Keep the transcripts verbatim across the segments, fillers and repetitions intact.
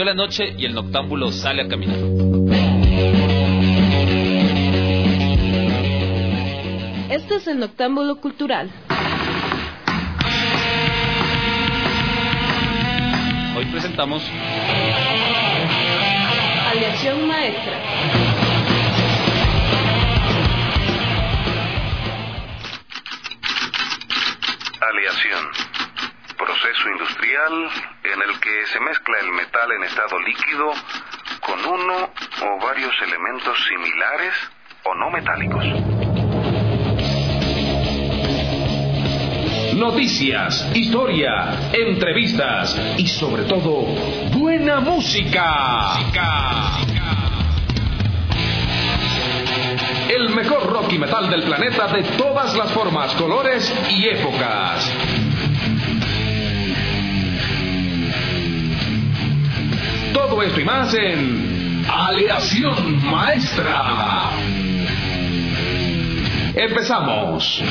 Cayó la noche y el noctámbulo sale a caminar. Este es el Noctámbulo Cultural. Hoy presentamos Aleación Maestra. Aleación. Proceso industrial en el que se mezcla el metal en estado líquido con uno o varios elementos similares o no metálicos. Noticias, historia, entrevistas y sobre todo, buena música. El mejor rock y metal del planeta de todas las formas, colores y épocas. Todo esto y más en Aleación Maestra. Empezamos.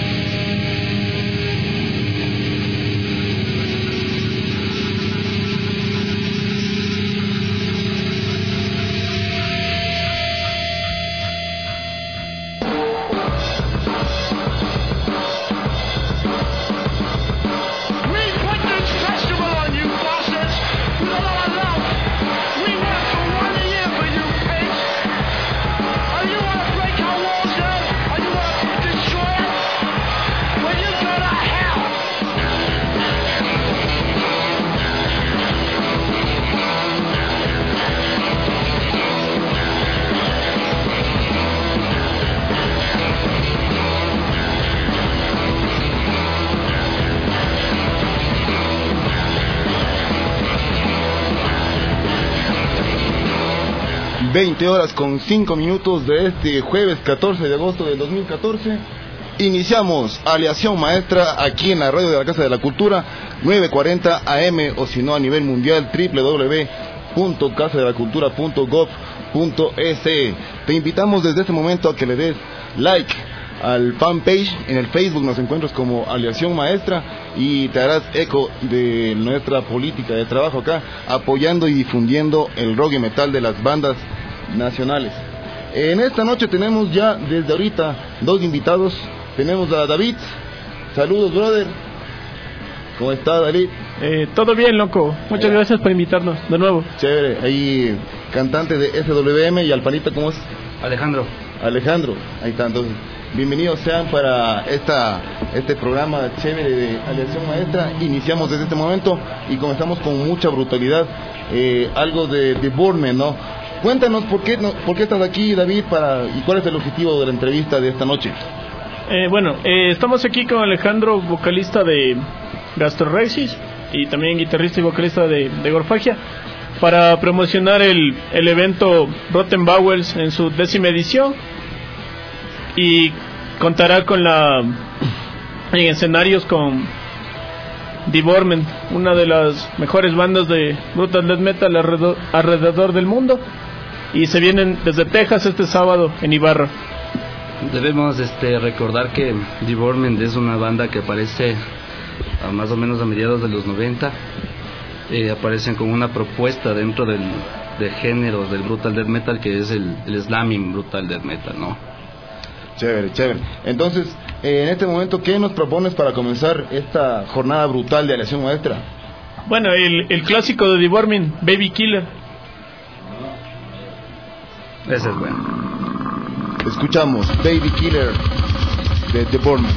veinte horas con cinco minutos de este jueves catorce de agosto del dos mil catorce. Iniciamos Aleación Maestra aquí en la radio de la Casa de la Cultura, nueve cuarenta A M, o si no a nivel mundial, doble u doble u doble u punto casa de la cultura punto gob punto es. Te invitamos desde este momento a que le des like al fanpage. En el Facebook nos encuentras como Aleación Maestra y te harás eco de nuestra política de trabajo acá, apoyando y difundiendo el rock y metal de las bandas nacionales. En esta noche tenemos ya desde ahorita dos invitados. Tenemos a David. Saludos, brother. ¿Cómo está, David? Eh, todo bien, loco. Muchas gracias por invitarnos de nuevo. Chévere. Ahí, cantante de S W M. Y Alpanita, ¿cómo es? Alejandro. Alejandro. Ahí está, entonces. Bienvenidos sean para esta este programa chévere de Aleación Maestra. Iniciamos desde este momento y comenzamos con mucha brutalidad. Eh, algo de, de Boormen, ¿no? Cuéntanos por qué, no, por qué estás aquí, David, para y cuál es el objetivo de la entrevista de esta noche. Eh, bueno, eh, estamos aquí con Alejandro, vocalista de Gastrorexis y también guitarrista y vocalista de, de Gorfagia, para promocionar el, el evento Rotten Bowels en su décima edición, y contará con la en escenarios con The Boormen, una de las mejores bandas de brutal death metal alrededor, alrededor del mundo, y se vienen desde Texas este sábado en Ibarra. Debemos este, recordar que The Boormen es una banda que aparece a más o menos a mediados de los noventa. Eh, aparecen con una propuesta dentro del, del género del brutal death metal, que es el, el slamming brutal death metal, ¿no? Chévere, chévere. Entonces, eh, en este momento, ¿qué nos propones para comenzar esta jornada brutal de Aleación Maestra? Bueno, el, el clásico de The Boormen, Baby Killer. Ese es bueno. Escuchamos Baby Killer de The Boormen.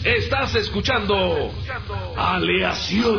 Estás escuchando Aleación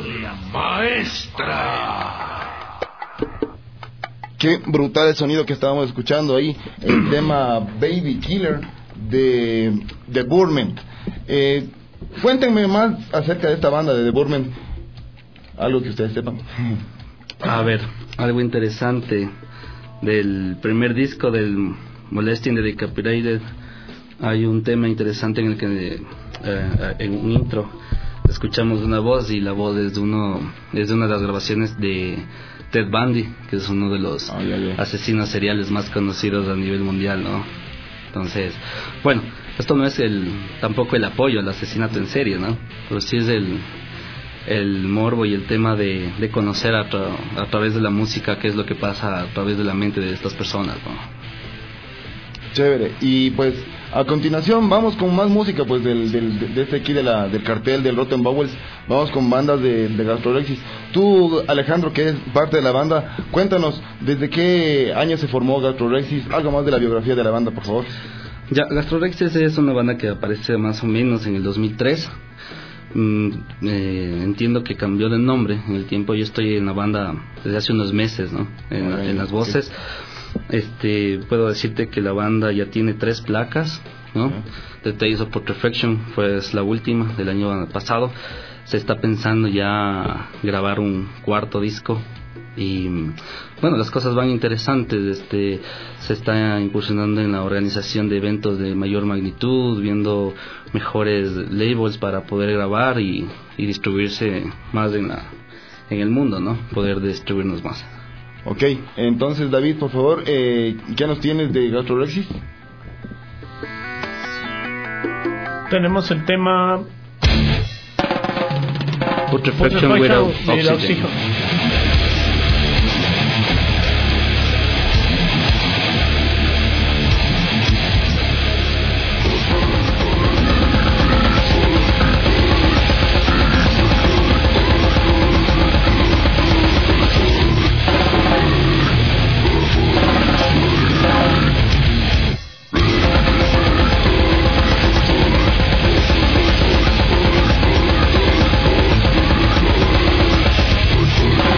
Maestra. Qué brutal el sonido que estábamos escuchando ahí, el tema Baby Killer de The Boormen. Eh, cuéntenme más acerca de esta banda de The Boormen, algo que ustedes sepan. A ver, algo interesante del primer disco del Molesting the Decapitated. Hay un tema interesante en el que eh, en un intro escuchamos una voz, y la voz es de uno es de una de las grabaciones de Ted Bundy, que es uno de los oh, yeah, yeah. asesinos seriales más conocidos a nivel mundial, ¿no? Entonces, bueno, esto no es el tampoco el apoyo al asesinato en serie, ¿no? Pero sí es el el morbo y el tema de, de conocer a, tra a través de la música qué es lo que pasa a través de la mente de estas personas, ¿no? Chévere. Y pues a continuación vamos con más música, pues del, del de este aquí de la, del cartel del Rotten Bowels. Vamos con bandas de, de Gastrorexis. Tú, Alejandro, que es parte de la banda, cuéntanos desde qué año se formó Gastrorexis, algo más de la biografía de la banda, por favor. Ya, Gastrorexis es una banda que aparece más o menos en el dos mil tres. Mm, eh, entiendo que cambió de nombre en el tiempo. Yo estoy en la banda desde hace unos meses, ¿no? En, Ay, en las voces. Sí. Este, puedo decirte que la banda ya tiene tres placas, ¿no? Uh-huh. The Tales of Putrefaction fue la última del año pasado. Se está pensando ya grabar un cuarto disco y bueno, las cosas van interesantes. Este, se está incursionando en la organización de eventos de mayor magnitud, viendo mejores labels para poder grabar y, y distribuirse más en la en el mundo, ¿no? Poder distribuirnos más. Ok, entonces David, por favor, eh, ¿qué nos tienes de Gastrorexis? Tenemos el tema Putrefaction Without Oxygen. We'll be right back.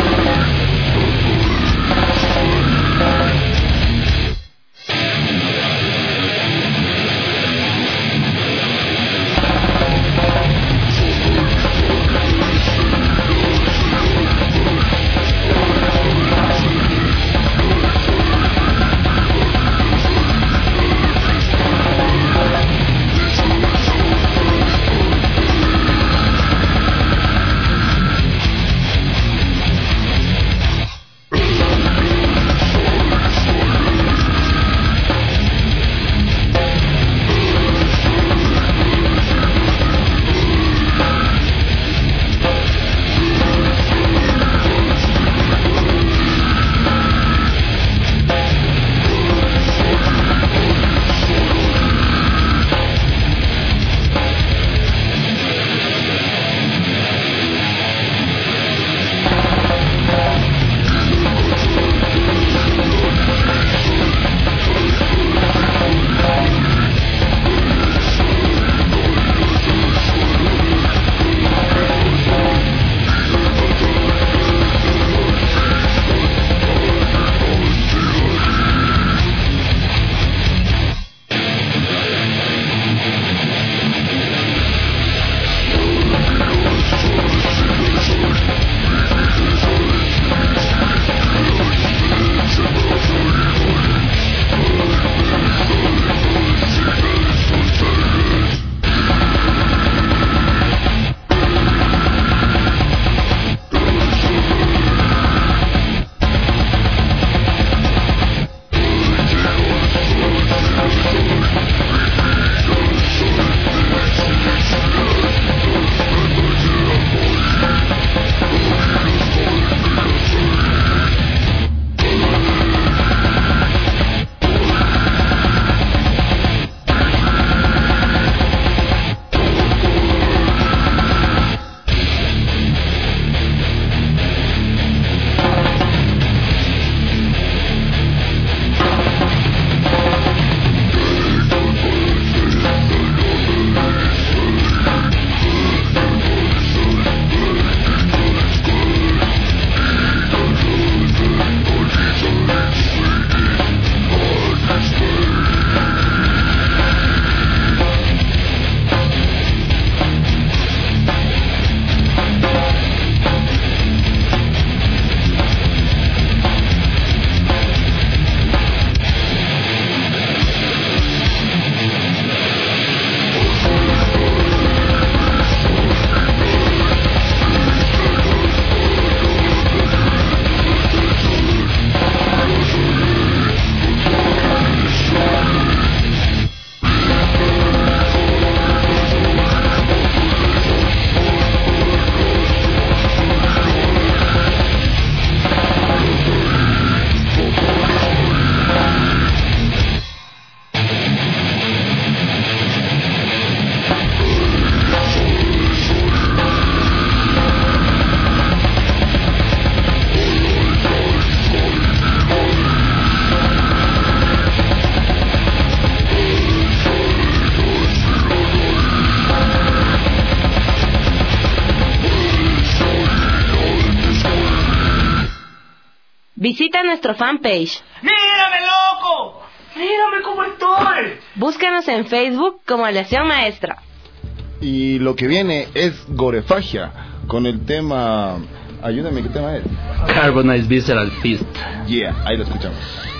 Visita nuestro fanpage. ¡Mírame, loco! ¡Mírame cómo estoy! Búscanos en Facebook como Aleación Maestra. Y lo que viene es Gorefagia con el tema... Ayúdame, ¿qué tema es? Carbonized Visceral Fist. Yeah, ahí lo escuchamos.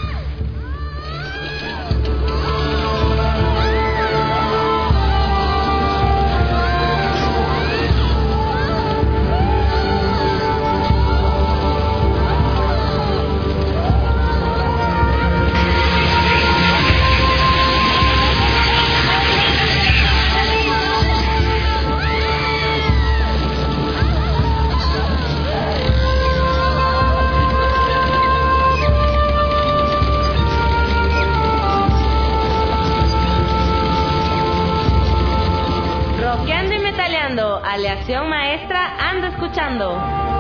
Aleación Maestra anda escuchando.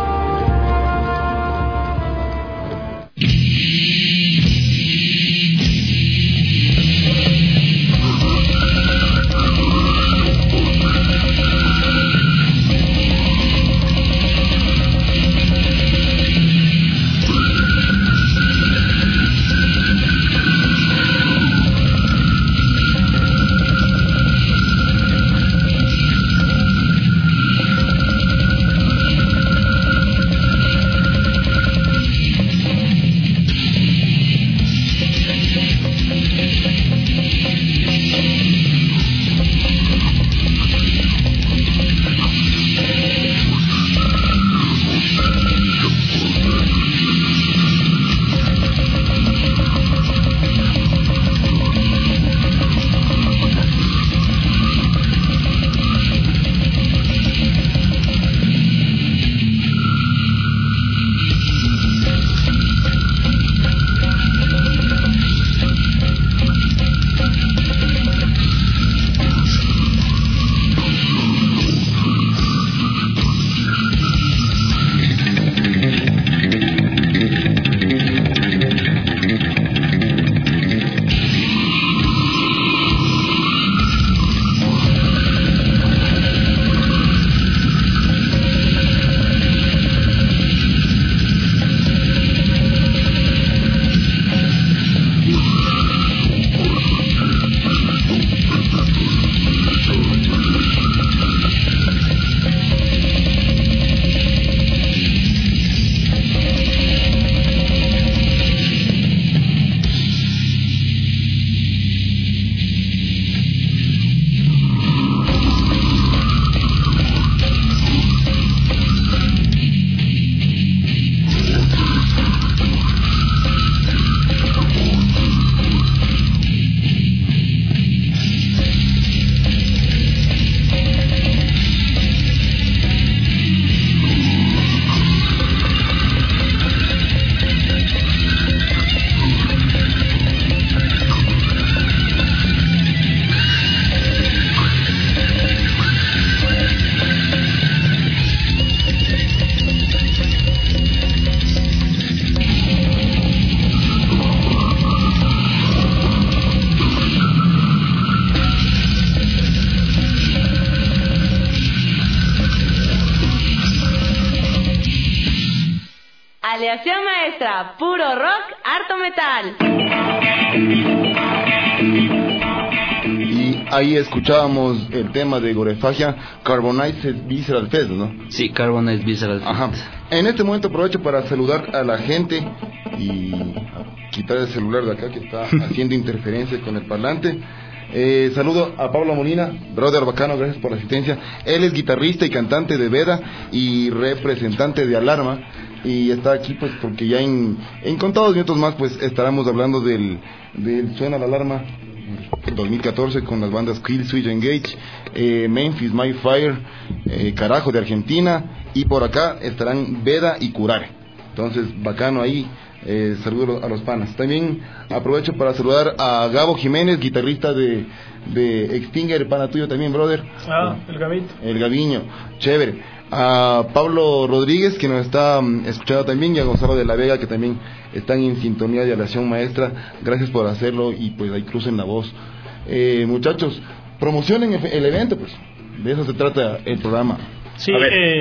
Aleación Maestra, puro rock, harto metal. Y ahí escuchábamos el tema de Gorefagia, Carbonized Visceral Fest, ¿no? Sí, Carbonized Visceral Fest. Ajá. En este momento aprovecho para saludar a la gente y quitar el celular de acá que está haciendo interferencia con el parlante. Eh, saludo a Pablo Molina, brother bacano, gracias por la asistencia. Él es guitarrista y cantante de Veda y representante de Alarma, y está aquí pues porque ya en, en contados minutos más pues estaremos hablando del, del Suena la Alarma dos mil catorce con las bandas Kill Switch Engage, eh, Memphis My Fire, eh, Carajo de Argentina, y por acá estarán Veda y Curare. Entonces bacano ahí. Eh, saludo a los panas. También aprovecho para saludar a Gabo Jiménez, guitarrista de, de Extinger, pana tuyo también, brother. Ah, el Gabito. El Gaviño, chévere. A Pablo Rodríguez, que nos está um, escuchando también, y a Gonzalo de la Vega, que también están en sintonía de Aleación Maestra. Gracias por hacerlo y pues ahí crucen la voz. Eh, muchachos, promocionen el evento, pues. De eso se trata el programa. Sí, eh,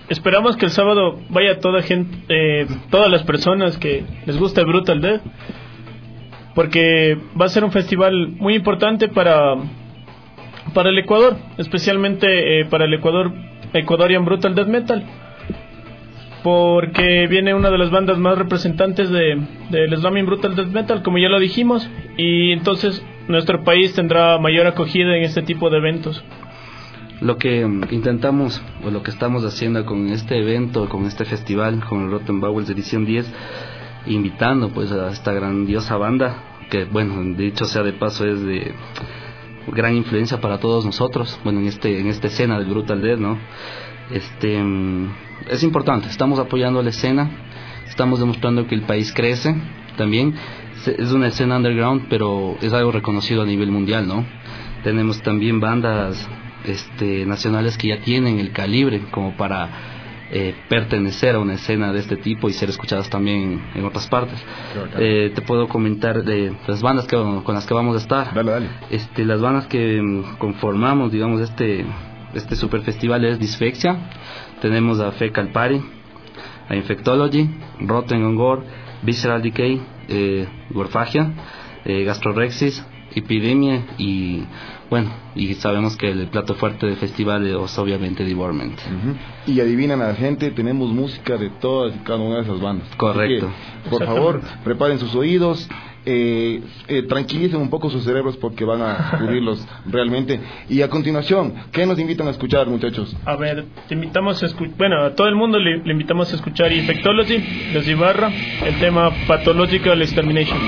esperamos que el sábado vaya toda gente, eh, todas las personas que les gusta Brutal Death, porque va a ser un festival muy importante para para el Ecuador, especialmente eh, para el Ecuador Ecuadorian Brutal Death Metal, porque viene una de las bandas más representantes de del Slamming Brutal Death Metal, como ya lo dijimos, y entonces nuestro país tendrá mayor acogida en este tipo de eventos. Lo que intentamos, o lo que estamos haciendo con este evento, con este festival, con el Rotten Bowels edición diez, invitando pues a esta grandiosa banda, que bueno, dicho sea de paso, es de gran influencia para todos nosotros, bueno, en este en esta escena del Brutal Death, ¿no? Este es importante, estamos apoyando la escena, estamos demostrando que el país crece también. Es una escena underground, pero es algo reconocido a nivel mundial, ¿no? Tenemos también bandas este, nacionales que ya tienen el calibre como para eh, pertenecer a una escena de este tipo y ser escuchadas también en otras partes. Eh, te puedo comentar de las bandas que, con las que vamos a estar. Dale, dale. Este, las bandas que conformamos, digamos, este este super festival es Dyspepsia. Tenemos a Fecal Party, a Infectology, Rotten on Gore, Visceral Decay, eh, Gorfagia, eh, Gastrorexis, Epidemia y bueno, y sabemos que el plato fuerte del festival es obviamente Devorment. Uh-huh. Y adivinan a la gente, tenemos música de todas y cada una de esas bandas. Correcto. Que, por favor, preparen sus oídos, eh, eh, tranquilicen un poco sus cerebros porque van a cubrirlos realmente. Y a continuación, ¿qué nos invitan a escuchar, muchachos? A ver, te invitamos a escuchar, bueno, a todo el mundo le, le invitamos a escuchar Infectology, los Ibarra, el tema Pathological Extermination.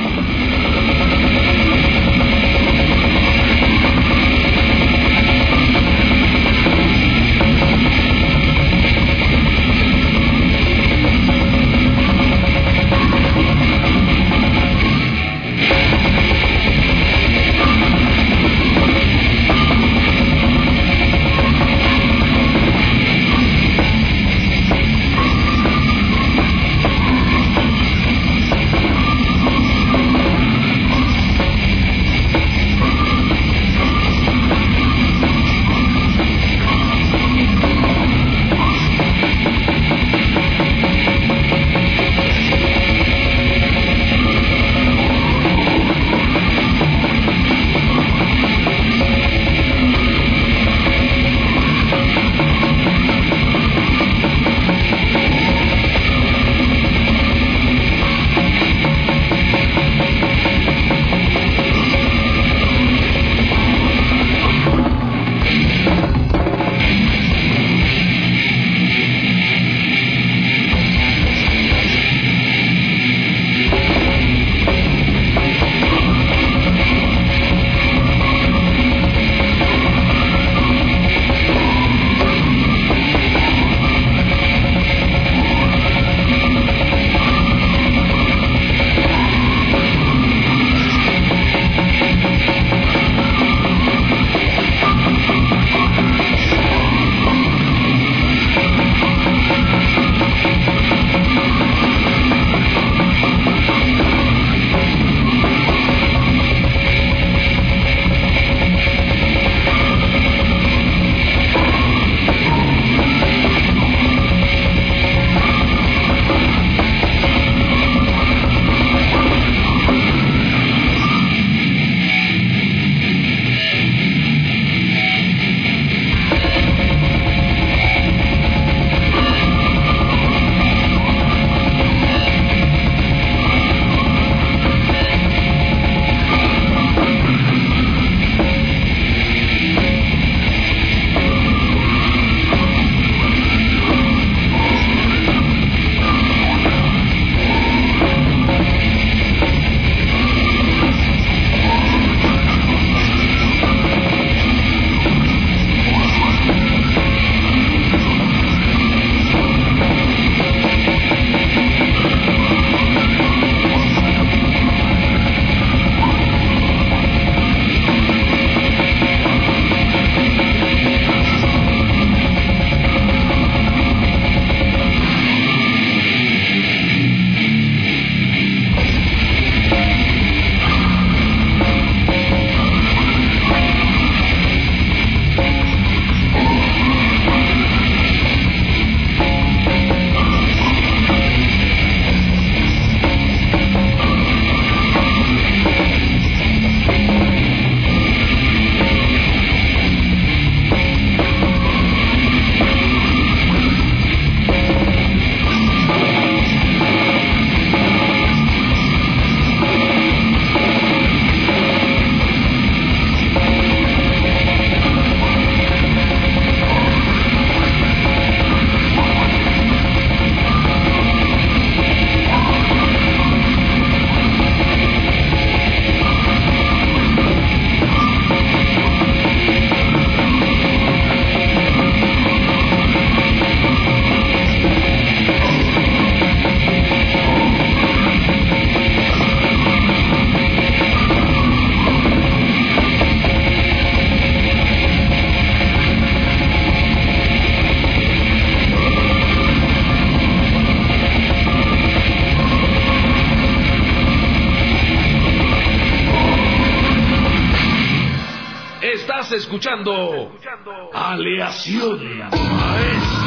Estás escuchando Aleación Maestra.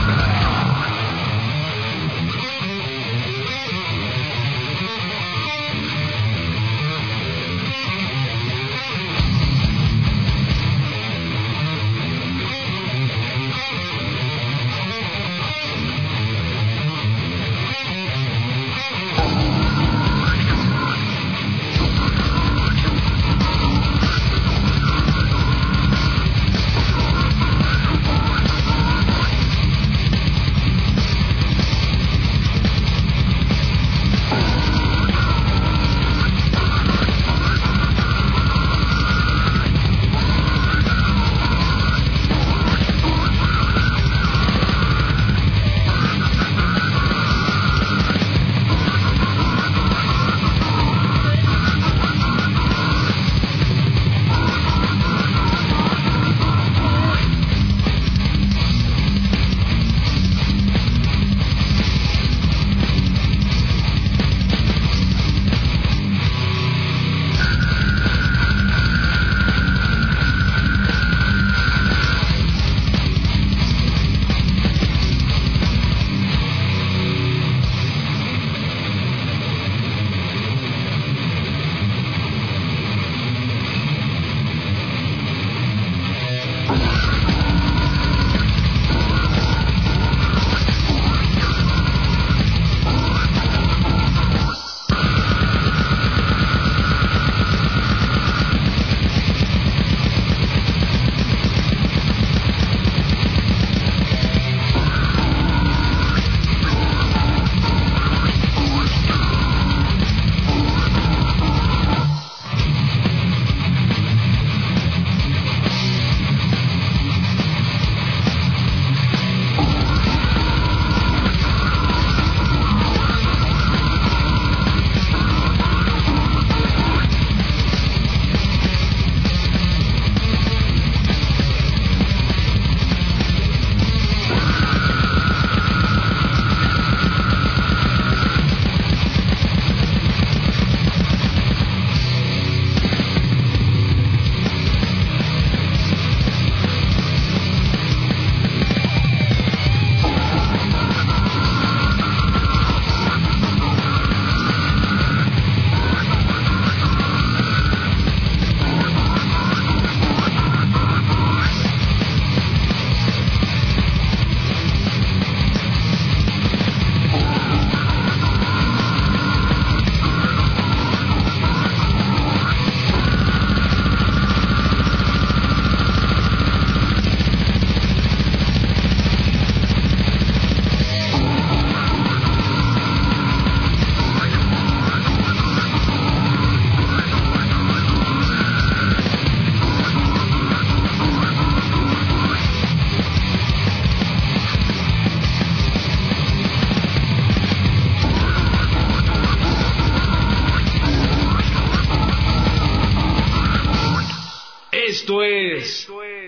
Esto es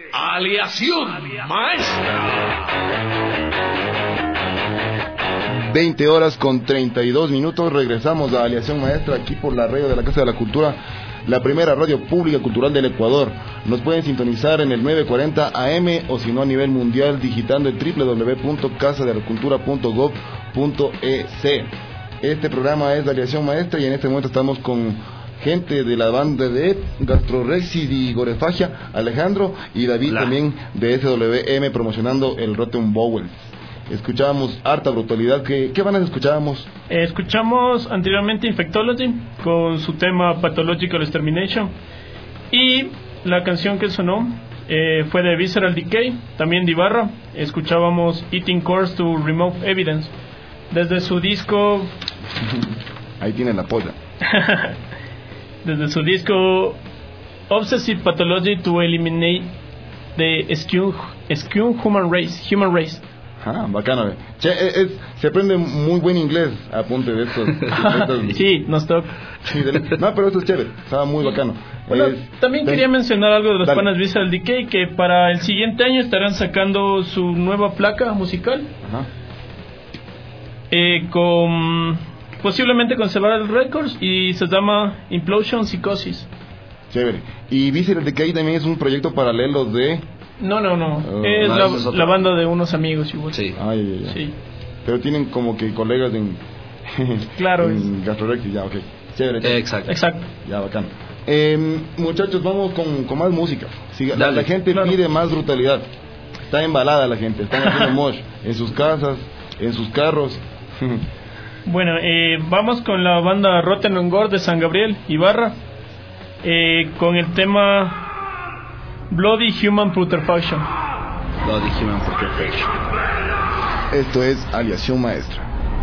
Aleación Maestra. veinte horas con treinta y dos minutos. Regresamos a Aleación Maestra aquí por la radio de la Casa de la Cultura, la primera radio pública cultural del Ecuador. Nos pueden sintonizar en el nueve cuarenta A M o si no a nivel mundial digitando el doble u doble u doble u punto casa de la cultura punto gob punto e c. Este programa es de Aleación Maestra y en este momento estamos con gente de la banda de Gastrorexis y Gorefagia, Alejandro y David. Hola. También de S W M promocionando el Rotten Bowel. Escuchábamos harta brutalidad. ¿Qué, qué bandas escuchábamos? Eh, escuchamos anteriormente Infectology con su tema Pathological Extermination, y la canción que sonó eh, fue de Visceral Decay, también de Ibarra. Escuchábamos Eating Course to Remove Evidence desde su disco ahí tienen la polla. Desde su disco Obsessive Pathology to Eliminate the Skew Human Race Human Race. Ah, bacano. Che, es, es, se aprende muy buen inglés a punto de estos. estos sí, nos toca. Sí, no, pero esto es chévere. Estaba muy bacano. Bueno, es, también ten... quería mencionar algo de los Dale. panas Visceral Decay, que para el siguiente año estarán sacando su nueva placa musical. Ajá. Eh, con posiblemente con Cerebral Records, y se llama Implosion Psychosis. Chévere. Y Visceral Decay también es un proyecto paralelo de... No, no, no. Uh, es no, la, es la banda de unos amigos igual. Sí. Ay, ay, ay. Sí. Pero tienen como que colegas en... Claro. en Gastrorexis, ya, ok. Chévere. Eh, exacto. Exacto. Ya, bacán. Eh, muchachos, vamos con, con más música. Si, la, Dale, la gente claro. pide más brutalidad. Está embalada la gente. Están haciendo mosh en sus casas, en sus carros. Bueno, eh, vamos con la banda Rotten on Gore de San Gabriel, Ibarra, eh, con el tema Bloody Human Putrefaction. Bloody Human Putrefaction. Esto es Aleación Maestra.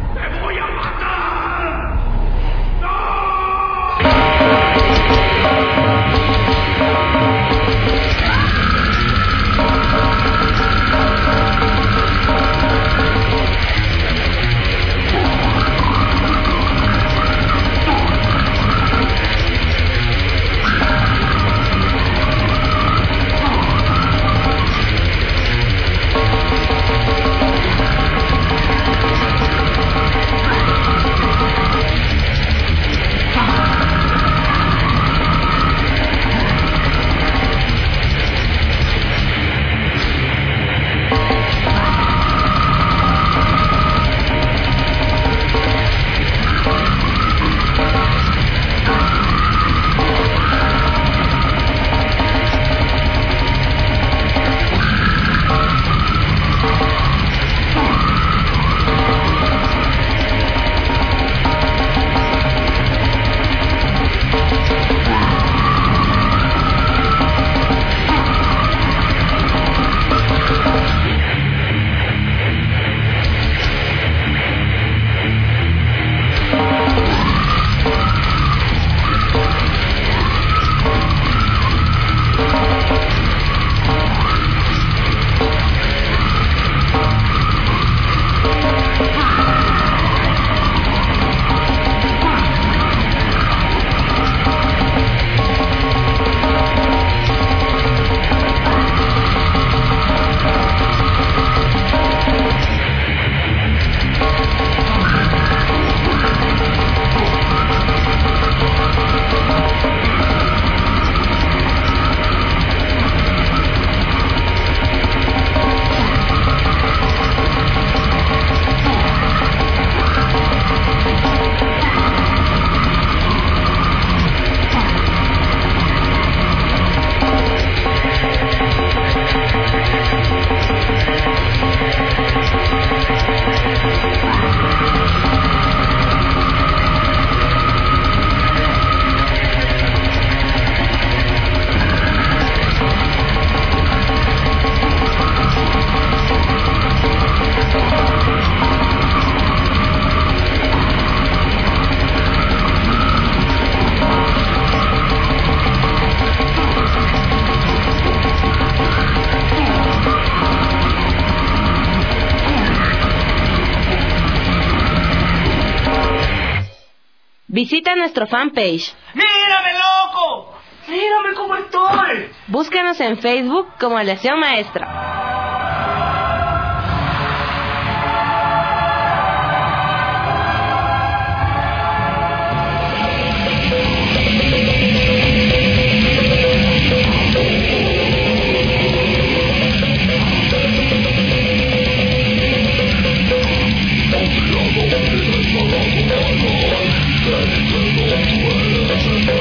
Visita nuestro fanpage. ¡Mírame, loco! ¡Mírame cómo estoy! Búscanos en Facebook como Aleación Maestra.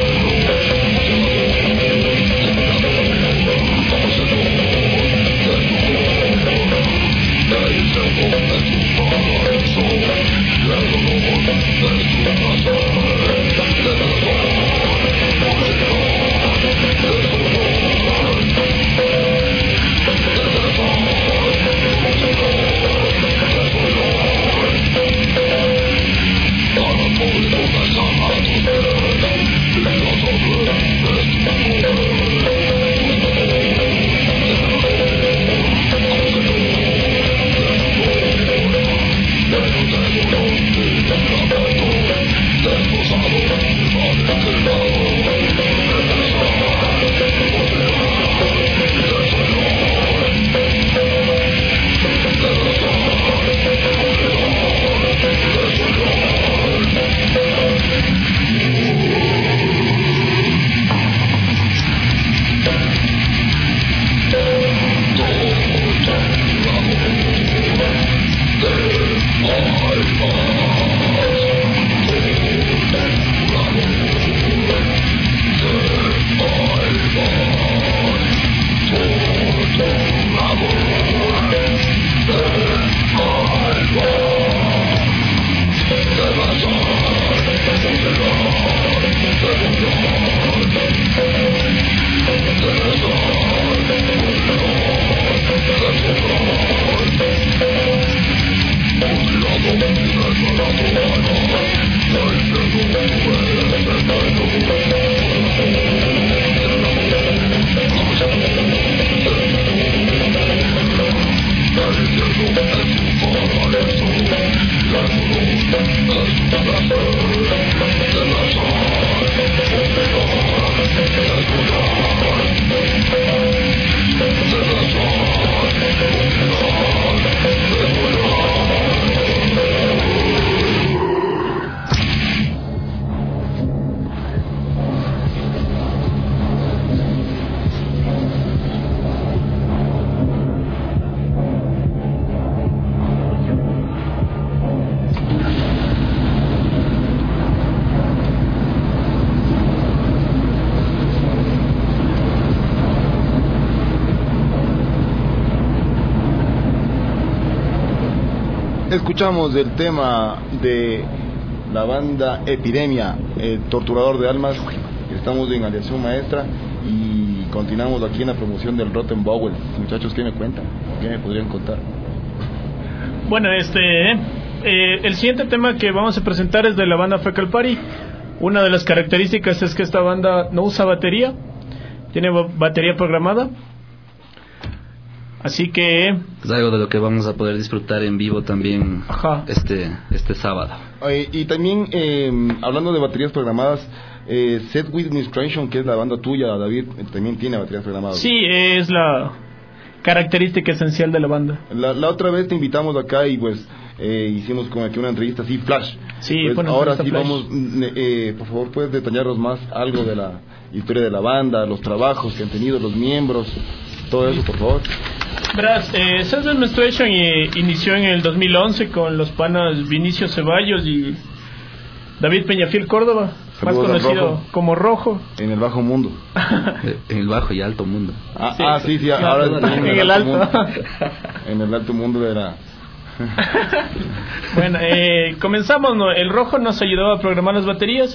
Thank you. escuchamos el tema de la banda Epidemia, el torturador de almas. Estamos en Aleación Maestra y continuamos aquí en la promoción del Rotten Bowel. Muchachos, ¿qué me cuentan? ¿Qué me podrían contar? Bueno, este eh, el siguiente tema que vamos a presentar es de la banda Fecal Party. Una de las características es que esta banda no usa batería, tiene batería programada. Así que es algo de lo que vamos a poder disfrutar en vivo también. Ajá. este este sábado. Eh, y también eh, hablando de baterías programadas, eh, Set With Administration, que es la banda tuya, David, también tiene baterías programadas. Sí, es la característica esencial de la banda. La, la otra vez te invitamos acá y pues eh, hicimos como aquí una entrevista así flash. Sí, pues bueno, ahora sí flash. vamos, eh, por favor, puedes detallarnos más algo de la historia de la banda, los trabajos que han tenido los miembros, todo eso, por favor. Verás, eh, Set Administration eh, inició en el dos mil once con los panas Vinicio Ceballos y David Peñafiel Córdoba, Saludos más conocido Rojo. como Rojo. En el bajo mundo. En el bajo y alto mundo. Ah, sí, ah, sí, sí, ahora en, en, en el alto. alto mundo, en el alto mundo de la... Bueno, eh, comenzamos, ¿no? El Rojo nos ayudó a programar las baterías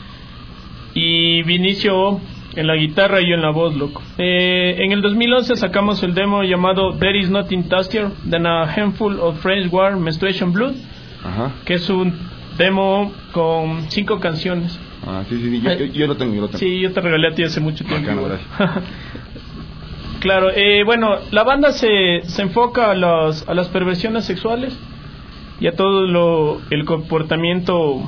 y Vinicio en la guitarra y yo en la voz, loco. Eh, en el dos mil once sacamos el demo llamado There Is Nothing Tastier Than a Handful of French War Menstruation Blood. Ajá. Que es un demo con cinco canciones. Ah, sí, sí, sí. Yo, yo, yo lo tengo, yo lo tengo. Sí, yo te regalé a ti hace mucho tiempo. Bacano, gracias. Claro, eh, bueno, la banda se, se enfoca a las, a las perversiones sexuales y a todo lo, el comportamiento,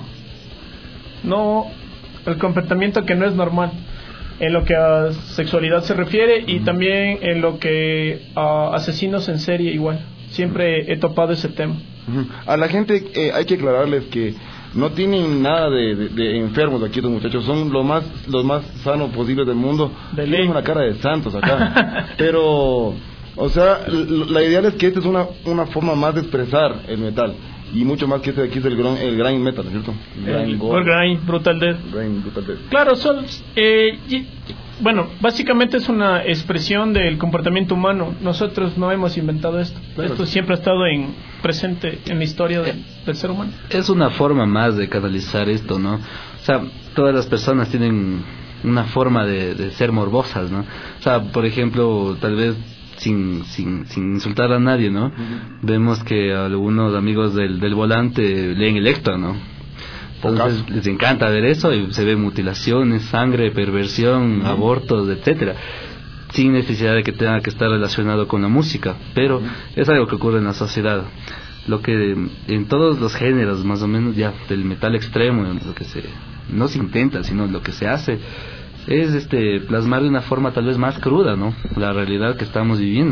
no, el comportamiento que no es normal en lo que a sexualidad se refiere y uh-huh. también en lo que a asesinos en serie igual. Siempre he topado ese tema. Uh-huh. A la gente eh, hay que aclararles que no tienen nada de, de, de enfermos aquí estos muchachos, son lo más los más sanos posibles del mundo. De tienen ley. Una cara de santos acá. Pero, o sea, la idea es que esta es una, una forma más de expresar el metal. Y mucho más que este de aquí es el, gran, el grind metal, ¿no es cierto? El, el grind, brutal death. Grind, brutal death. Claro, son, eh, y, bueno, básicamente es una expresión del comportamiento humano. Nosotros no hemos inventado esto. Claro. Esto siempre ha estado en, presente en la historia de, del ser humano. Es una forma más de canalizar esto, ¿no? O sea, todas las personas tienen una forma de, de ser morbosas, ¿no? O sea, por ejemplo, tal vez sin sin sin insultar a nadie, ¿no? Uh-huh. Vemos que algunos amigos del del volante leen Electra, ¿no? Entonces les encanta ver eso y se ve mutilaciones, sangre, perversión, uh-huh. abortos, etcétera, sin necesidad de que tenga que estar relacionado con la música, pero uh-huh. es algo que ocurre en la sociedad. Lo que en todos los géneros, más o menos ya del metal extremo, lo que se no se intenta, sino lo que se hace es este plasmar de una forma tal vez más cruda, ¿no? La realidad que estamos viviendo.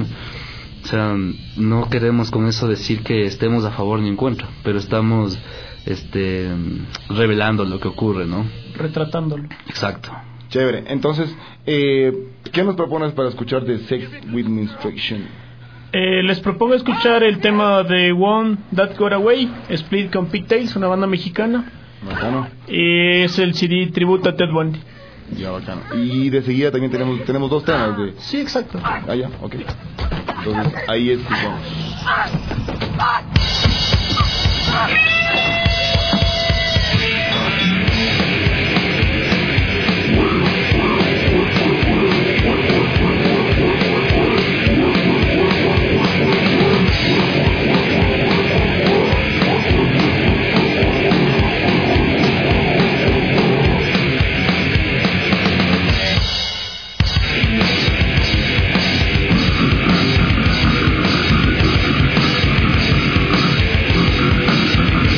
O sea, no queremos con eso decir que estemos a favor ni en contra, pero estamos este revelando lo que ocurre, ¿no? Retratándolo. Exacto. Chévere. Entonces, eh, ¿qué nos propones para escuchar de Sex With Menstruation? Eh, les propongo escuchar el tema de One That Got Away, Split con Pigtails, una banda mexicana. Bacano. Y es el C D tributo a Ted Bundy. Ya, bacano. Y de seguida también tenemos tenemos dos temas de... Sí, exacto. Ah, ya, ok. Entonces, ahí escuchamos. We'll be right back.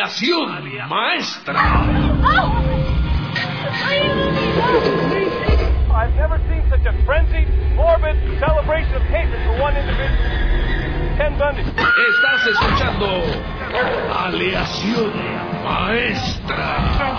Aleación Maestra. I've never seen such a frenzied, morbid celebration of hatred for one individual. Ted Bundy. Estás escuchando Aleación Maestra.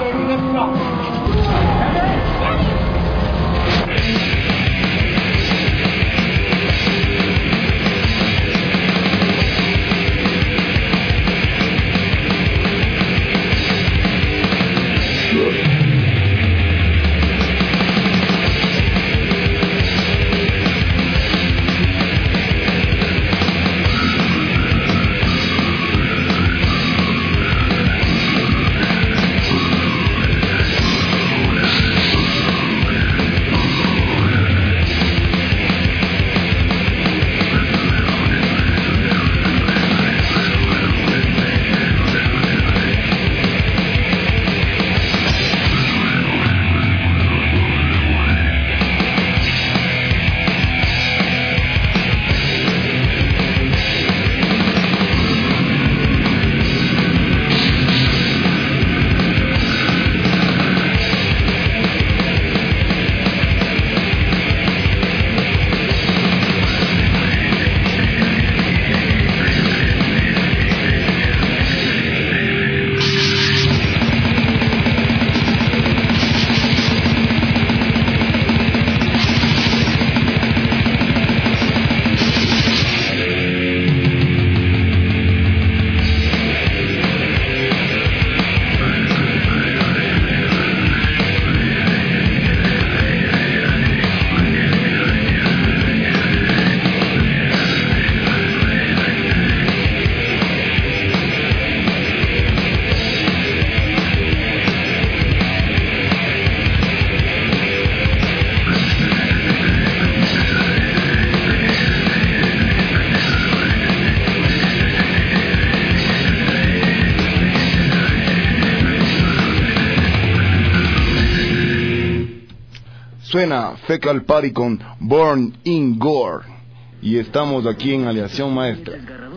Suena Fecal Party con Born in Gore. Y estamos aquí en Aleación Maestra.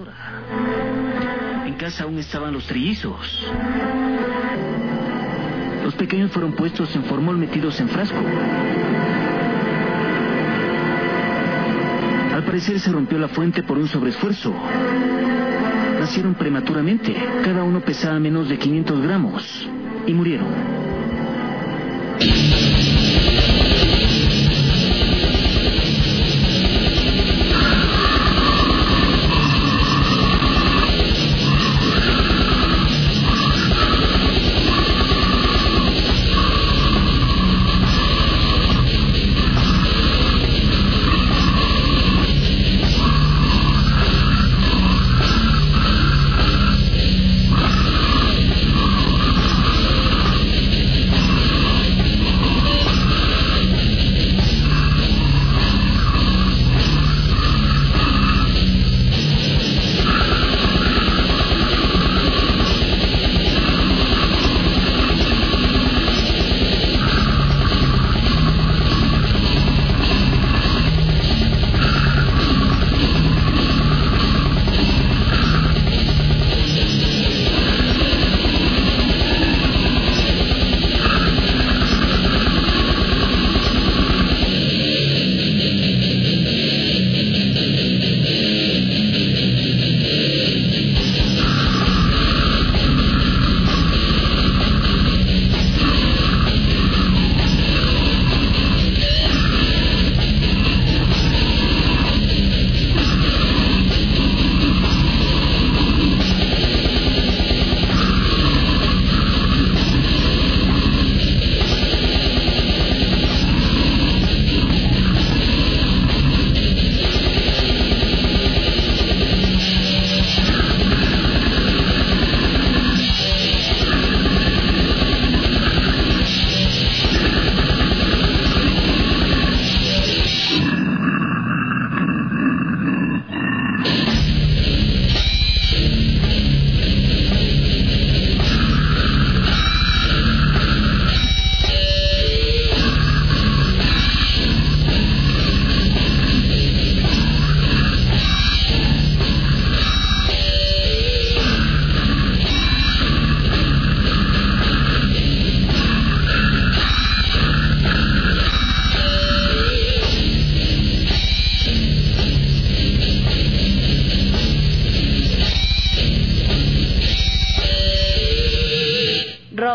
En casa aún estaban los trillizos. Los pequeños fueron puestos en formol metidos en frasco. Al parecer se rompió la fuente por un sobreesfuerzo. Nacieron prematuramente. Cada uno pesaba menos de quinientos gramos. Y murieron.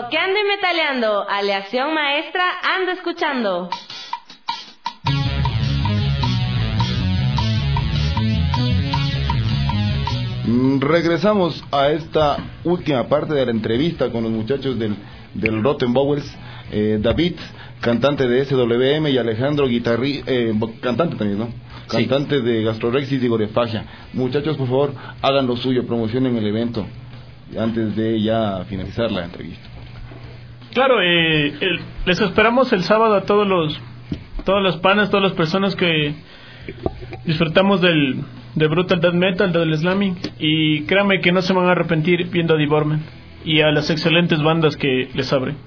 Rockeando y metaleando, aleación maestra, anda escuchando. Regresamos a esta última parte de la entrevista con los muchachos del, del Rotten Bowels, eh, David, cantante de S W M, y Alejandro, guitarri, eh, cantante también, ¿no? Cantante sí. de Gastrorexis y Gorefagia. Muchachos, por favor, hagan lo suyo, promocionen el evento antes de ya finalizar la entrevista. Claro, eh, el, les esperamos el sábado a todos los, todas las panas, todas las personas que disfrutamos del de Brutal Death Metal, del Slamming, y créanme que no se van a arrepentir viendo a Devormen y a las excelentes bandas que les abren.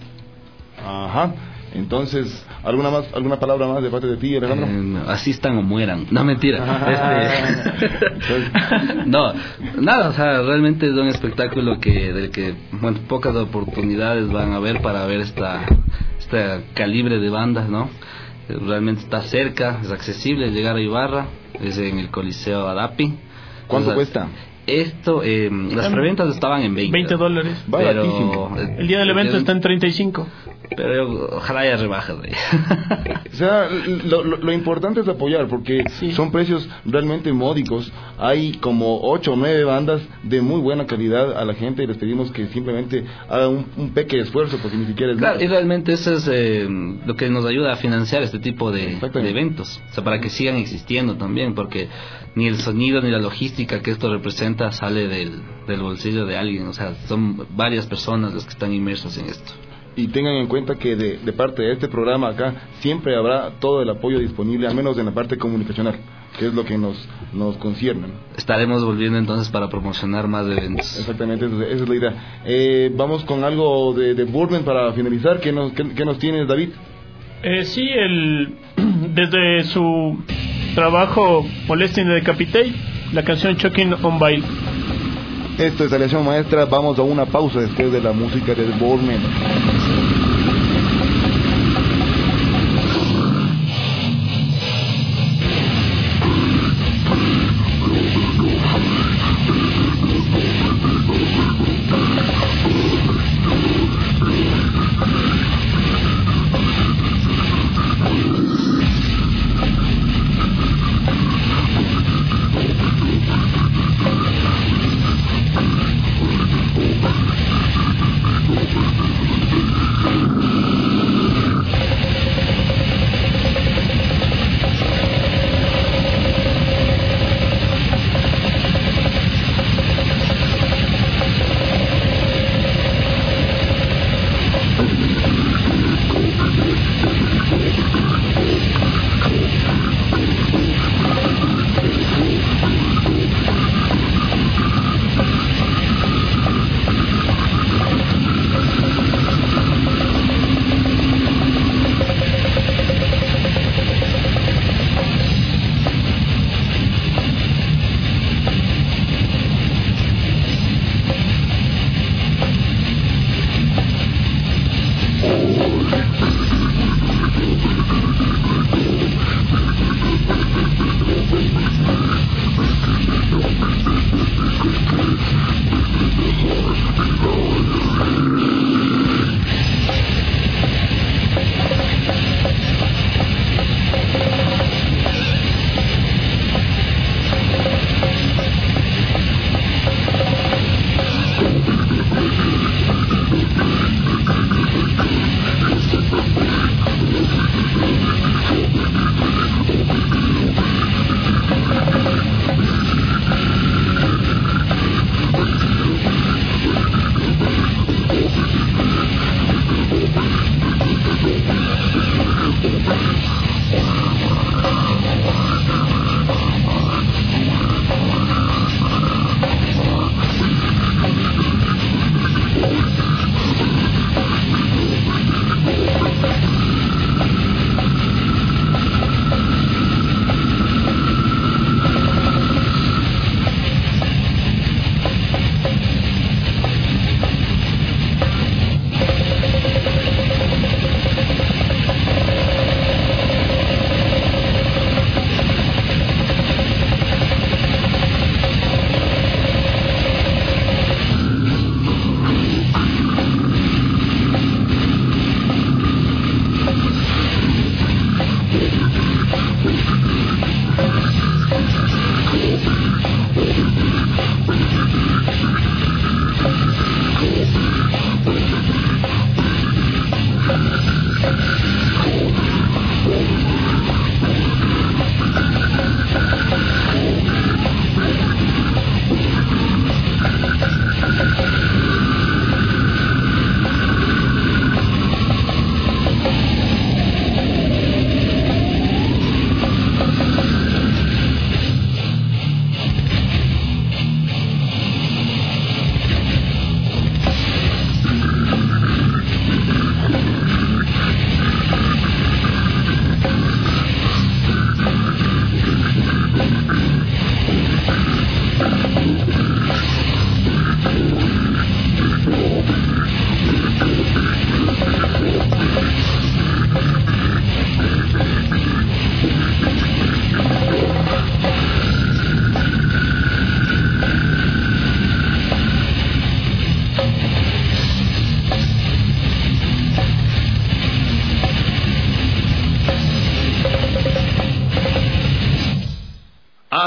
Ajá. Entonces, ¿alguna más, alguna palabra más de parte de ti, Alejandro? Eh, asistan o mueran. No, mentira. este... no, nada, o sea, realmente es un espectáculo que del que, bueno, pocas oportunidades van a ver para ver esta, esta calibre de bandas, ¿no? Realmente está cerca, es accesible llegar a Ibarra, es en el Coliseo Adapi. ¿Cuánto o sea, cuesta? Esto, eh, las preventas estaban en veinte dólares. Pero el día del evento está en treinta y cinco. Pero yo, ojalá haya rebajas de O sea, lo, lo, lo importante es apoyar, porque sí. son precios realmente módicos. Hay como ocho o nueve bandas de muy buena calidad a la gente, y les pedimos que simplemente hagan un, un pequeño esfuerzo, porque ni siquiera es claro, nada. Y realmente eso es eh, lo que nos ayuda a financiar este tipo de, de eventos, o sea, para que sigan existiendo también, porque ni el sonido ni la logística que esto representa sale del, del bolsillo de alguien, o sea, son varias personas las que están inmersas en esto. Y tengan en cuenta que de, de parte de este programa acá siempre habrá todo el apoyo disponible, al menos en la parte comunicacional, que es lo que nos, nos concierne, ¿no? Estaremos volviendo entonces para promocionar más eventos. Exactamente, esa es la idea. Eh, vamos con algo de, de Devormen para finalizar. ¿Qué nos, qué, qué nos tienes, David? Eh, sí, el, desde su trabajo Molesting the Decapitate, la canción Choking on Bile. Esto es Aleación Maestra. Vamos a una pausa después de la música de Devormen.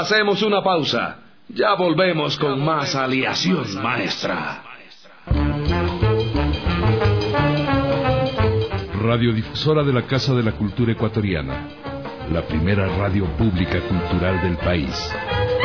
Hacemos una pausa. Ya volvemos con más Aleación Maestra. Radiodifusora de la Casa de la Cultura Ecuatoriana, la primera radio pública cultural del país.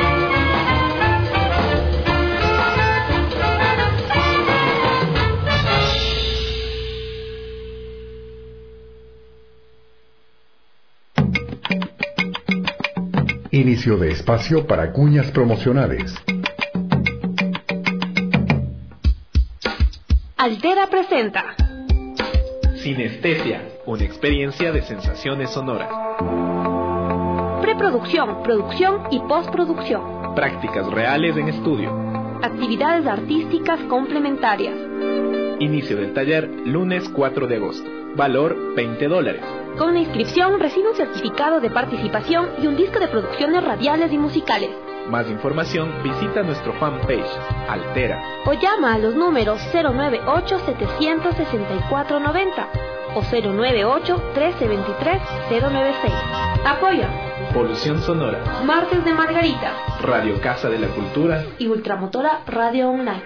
Inicio de espacio para cuñas promocionales. Altera presenta Sinestesia, una experiencia de sensaciones sonoras. Preproducción, producción y postproducción. Prácticas reales en estudio. Actividades artísticas complementarias. Inicio del taller lunes cuatro de agosto. Valor veinte dólares. Con la inscripción recibe un certificado de participación y un disco de producciones radiales y musicales. Más información visita nuestro fanpage, Altera. O llama a los números cero nueve ocho, siete seis cuatro nueve cero o cero nueve ocho, uno tres dos tres, cero nueve seis. Apoya Polución Sonora, Martes de Margarita, Radio Casa de la Cultura y Ultramotora Radio Online.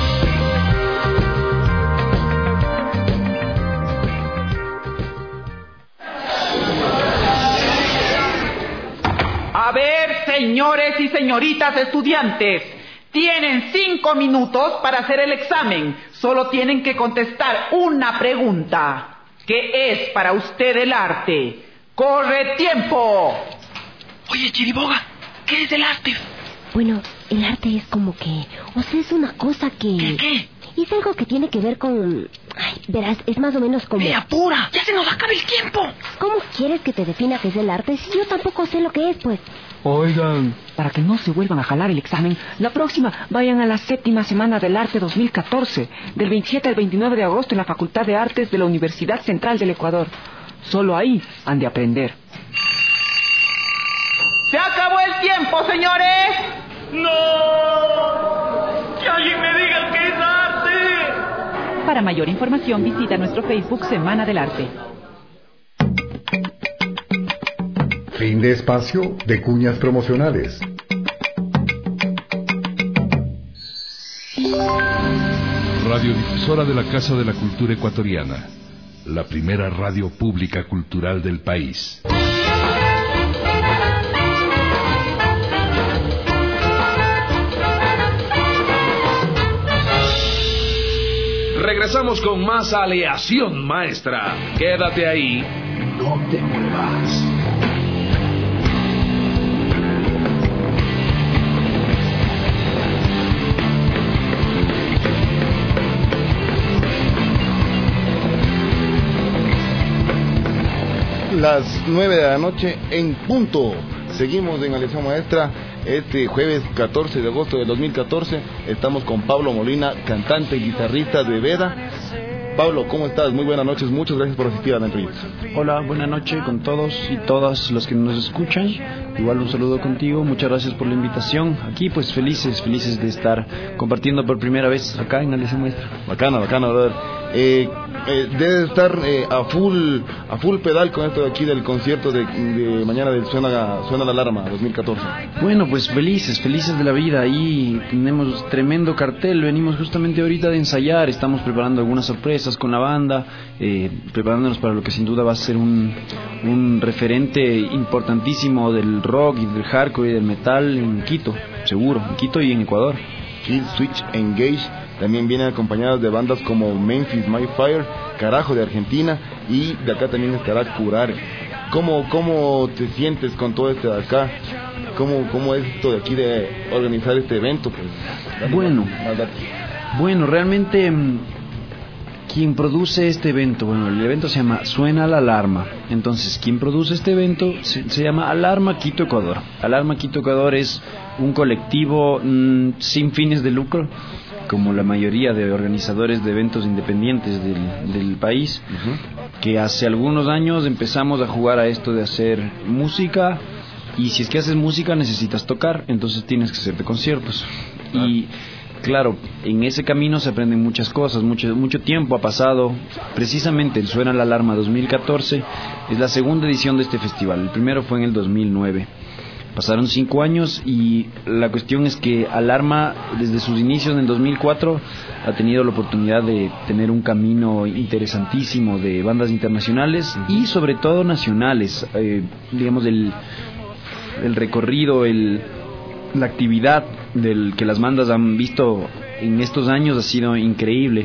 A ver, señores y señoritas estudiantes, tienen cinco minutos para hacer el examen. Solo tienen que contestar una pregunta. ¿Qué es para usted el arte? ¡Corre tiempo! Oye, Chiriboga, ¿qué es el arte? Bueno, el arte es como que... O sea, es una cosa que... ¿Qué, qué? Es algo que tiene que ver con... Ay, verás, es más o menos como... ¡Eh, apura! ¡Ya se nos acaba el tiempo! ¿Cómo quieres que te defina qué es el arte si yo tampoco sé lo que es, pues? Oigan, para que no se vuelvan a jalar el examen, la próxima vayan a la séptima Semana del Arte dos mil catorce, del veintisiete al veintinueve de agosto en la Facultad de Artes de la Universidad Central del Ecuador. Solo ahí han de aprender. ¡Se acabó el tiempo, señores! ¡No! ¡Que alguien me diga qué es arte! Para mayor información visita nuestro Facebook Semana del Arte. Fin de espacio de cuñas promocionales. Radiodifusora de la Casa de la Cultura Ecuatoriana, la primera radio pública cultural del país. Regresamos con más Aleación Maestra. Quédate ahí, no te muevas. Las nueve de la noche en punto. Seguimos en Aleación Maestra. Este jueves catorce de agosto de dos mil catorce estamos con Pablo Molina, cantante y guitarrista de Veda. Pablo, ¿cómo estás? Muy buenas noches, muchas gracias por asistir a la entrevista. Hola, buenas noches con todos y todas los que nos escuchan. Igual un saludo contigo, muchas gracias por la invitación. Aquí pues felices, felices de estar compartiendo por primera vez acá en Aleación Maestra. Bacana, bacana, brother. Eh, eh, debe estar eh, a full a full pedal con esto de aquí del concierto de, de mañana del Suena, Suena la Alarma dos mil catorce. Bueno, pues felices, felices de la vida. Ahí tenemos tremendo cartel. Venimos justamente ahorita de ensayar. Estamos preparando algunas sorpresas con la banda, eh, preparándonos para lo que sin duda va a ser un, un referente importantísimo del rock y del hardcore y del metal en Quito, seguro, en Quito y en Ecuador. Kill Switch Engage también vienen acompañados de bandas como Memphis My Fire, Carajo de Argentina, y de acá también estará Curare. ¿Cómo, cómo te sientes con todo esto de acá? ¿Cómo, cómo es esto de aquí de organizar este evento? Pues, bueno, bueno, realmente quien produce este evento, bueno, el evento se llama Suena la Alarma. Entonces, quien produce este evento se, se llama Alarma Quito Ecuador. Alarma Quito Ecuador es un colectivo mmm, sin fines de lucro, como la mayoría de organizadores de eventos independientes del, del país, uh-huh. que hace algunos años empezamos a jugar a esto de hacer música, y si es que haces música necesitas tocar, entonces tienes que hacerte conciertos. Uh-huh. Y claro, en ese camino se aprenden muchas cosas, mucho, mucho tiempo ha pasado. Precisamente el Suena la Alarma dos mil catorce es la segunda edición de este festival, el primero fue en el dos mil nueve. Pasaron cinco años y la cuestión es que Alarma, desde sus inicios en el dos mil cuatro, ha tenido la oportunidad de tener un camino interesantísimo de bandas internacionales y sobre todo nacionales. Eh, digamos, el, el recorrido, el, la actividad del que las bandas han visto en estos años ha sido increíble.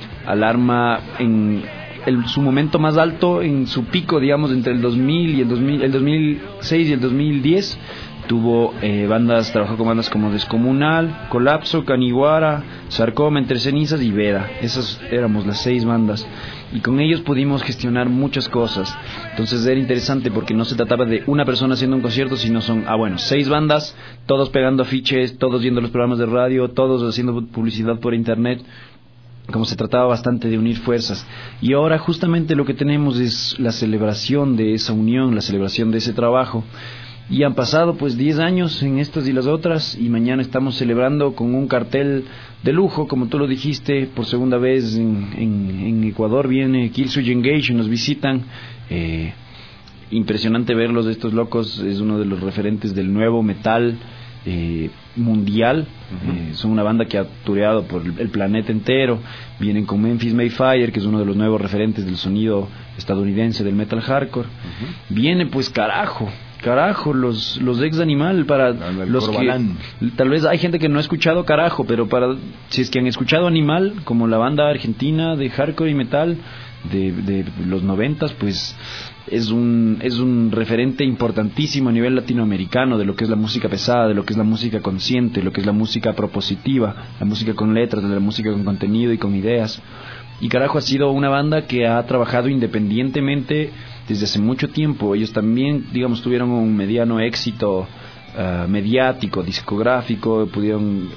Alarma en el, su momento más alto, en su pico, digamos, entre el dos mil y el, dos mil, el dos mil seis y el dos mil diez, tuvo eh, bandas, trabajó con bandas como Descomunal, Colapso, Caniguara, Sarcoma, Entre Cenizas y Veda. Esas éramos las seis bandas y con ellos pudimos gestionar muchas cosas. Entonces era interesante porque no se trataba de una persona haciendo un concierto, sino son, ah bueno, seis bandas, todos pegando afiches, todos viendo los programas de radio, todos haciendo publicidad por internet. Como se trataba bastante de unir fuerzas. Y ahora justamente lo que tenemos es la celebración de esa unión, la celebración de ese trabajo. Y han pasado pues diez años en estas y las otras, y mañana estamos celebrando con un cartel de lujo, como tú lo dijiste, por segunda vez en, en, en Ecuador viene Killswitch Engage, nos visitan. Eh, impresionante verlos, estos locos, es uno de los referentes del nuevo metal Eh, mundial. Uh-huh. eh, son una banda que ha tureado por el, el planeta entero. Vienen con Memphis Mayfire, que es uno de los nuevos referentes del sonido estadounidense del metal hardcore. Uh-huh. Viene pues carajo carajo los los ex Animal, para los Corbalán. Que tal vez hay gente que no ha escuchado carajo, pero para si es que han escuchado Animal, como la banda argentina de hardcore y metal de, de los noventas, pues es un es un referente importantísimo a nivel latinoamericano de lo que es la música pesada, de lo que es la música consciente, lo que es la música propositiva, la música con letras, de la música con contenido y con ideas. Y carajo, ha sido una banda que ha trabajado independientemente desde hace mucho tiempo. Ellos también, digamos, tuvieron un mediano éxito uh, mediático, discográfico, pudieron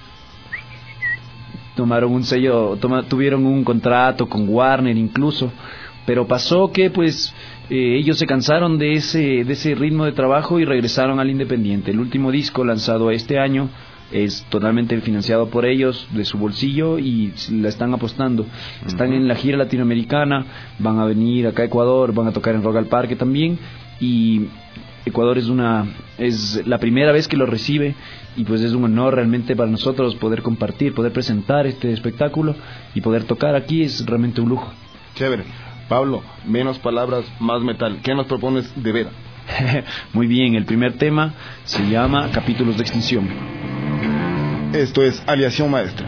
tomaron un sello, toma, tuvieron un contrato con Warner incluso, pero pasó que pues eh, ellos se cansaron de ese de ese ritmo de trabajo y regresaron al independiente. El último disco lanzado este año es totalmente financiado por ellos, de su bolsillo, y la están apostando. Uh-huh. Están en la gira latinoamericana, van a venir acá a Ecuador, van a tocar en Rock al Parque también, y Ecuador es una es la primera vez que lo recibe, y pues es un honor realmente para nosotros poder compartir, poder presentar este espectáculo y poder tocar aquí. Es realmente un lujo. Chévere. Pablo, menos palabras, más metal. ¿Qué nos propones de Veda? Muy bien, el primer tema se llama Capítulos de Extinción. Esto es Aleación Maestra.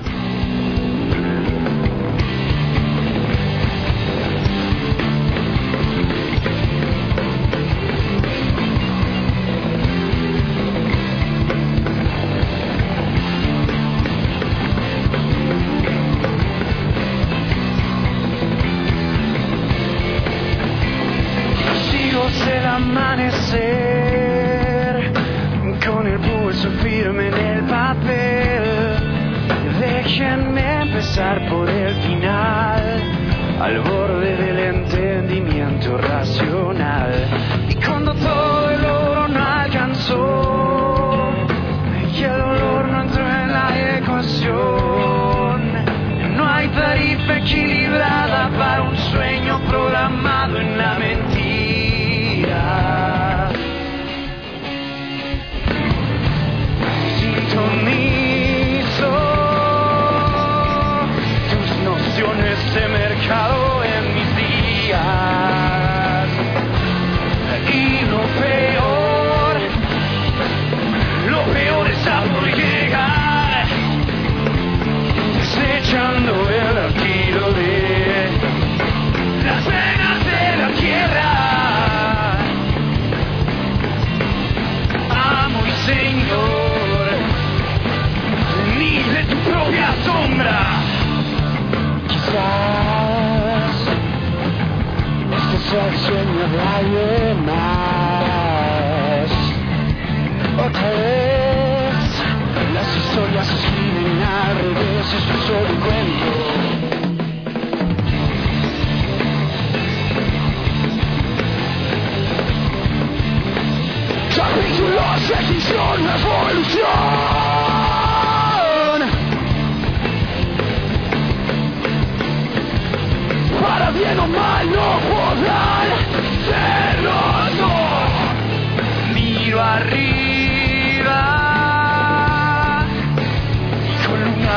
Miro arriba.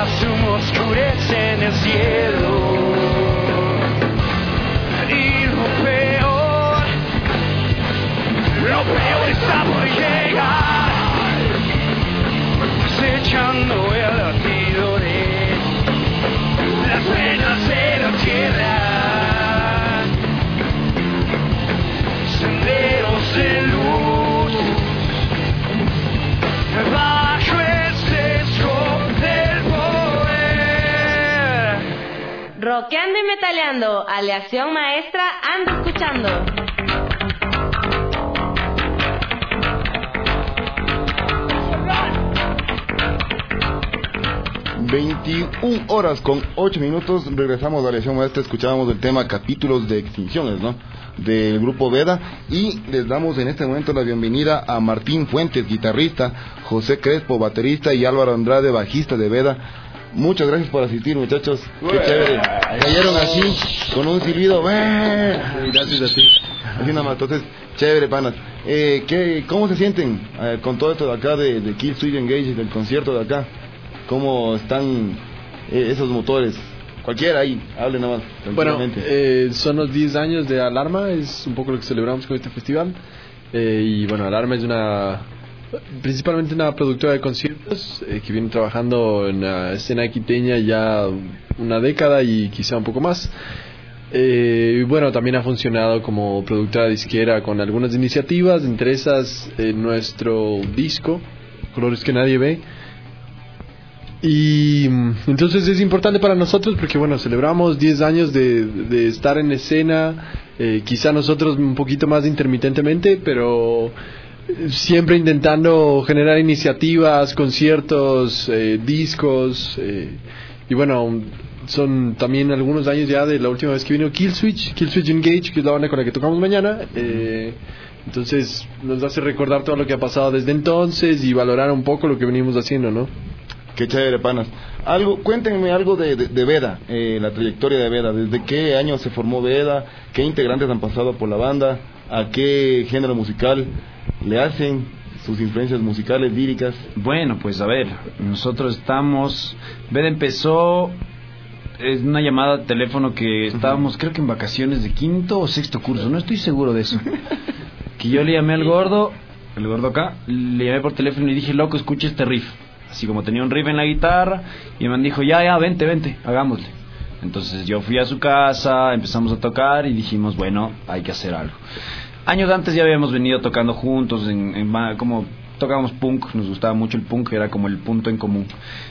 humo oscurece en el cielo. Y lo peor, lo peor está por llegar, acechando el latido de las venas de la tierra. Senderos de luz bajo el sesgo del poder. Rockeando y metaleando, aleación maestra, ando escuchando. veintiuna horas con ocho minutos, regresamos a la lección maestra, escuchábamos el tema capítulos de extinciones, ¿no?, del grupo Veda, y les damos en este momento la bienvenida a Martín Fuentes, guitarrista, José Crespo, baterista, y Álvaro Andrade, bajista de Veda. Muchas gracias por asistir, muchachos, qué chévere, cayeron así, con un silbido, gracias a ti, así nada más, entonces, chévere, panas. Eh, ¿qué, ¿Cómo se sienten eh, con todo esto de acá, de, de Kill Switch Engage, del concierto de acá? ¿Cómo están eh, esos motores? Cualquiera ahí, hable nada más. Bueno, eh, son los diez años de Alarma, es un poco lo que celebramos con este festival. Eh, y bueno, Alarma es una, principalmente una productora de conciertos eh, que viene trabajando en la escena quiteña ya una década y quizá un poco más. Eh, y bueno, también ha funcionado como productora disquera con algunas iniciativas, entre esas eh, nuestro disco, Colores que nadie ve. Y entonces es importante para nosotros porque bueno, celebramos diez años de, de estar en escena, eh, quizá nosotros un poquito más intermitentemente, pero siempre intentando generar iniciativas, conciertos, eh, discos, eh, y bueno, son también algunos años ya de la última vez que vino Kill Switch, Kill Switch Engage, que es la banda con la que tocamos mañana. eh, entonces nos hace recordar todo lo que ha pasado desde entonces y valorar un poco lo que venimos haciendo, ¿no? Qué chévere, panas. Algo, cuéntenme algo de, de, de Veda, eh, la trayectoria de Veda. ¿Desde qué año se formó Veda? ¿Qué integrantes han pasado por la banda? ¿A qué género musical le hacen? ¿Sus influencias musicales, líricas? Bueno, pues a ver, nosotros estamos... Veda empezó... Es una llamada de teléfono que estábamos, creo que en vacaciones de quinto o sexto curso, no estoy seguro de eso. Que yo le llamé al gordo, el gordo acá, le llamé por teléfono y dije, loco, escucha este riff. Así como tenía un riff en la guitarra, y me dijo, ya, ya, vente, vente, hagámosle. Entonces yo fui a su casa, empezamos a tocar y dijimos, bueno, hay que hacer algo. Años antes ya habíamos venido tocando juntos, en, en como tocábamos punk, nos gustaba mucho el punk, era como el punto en común.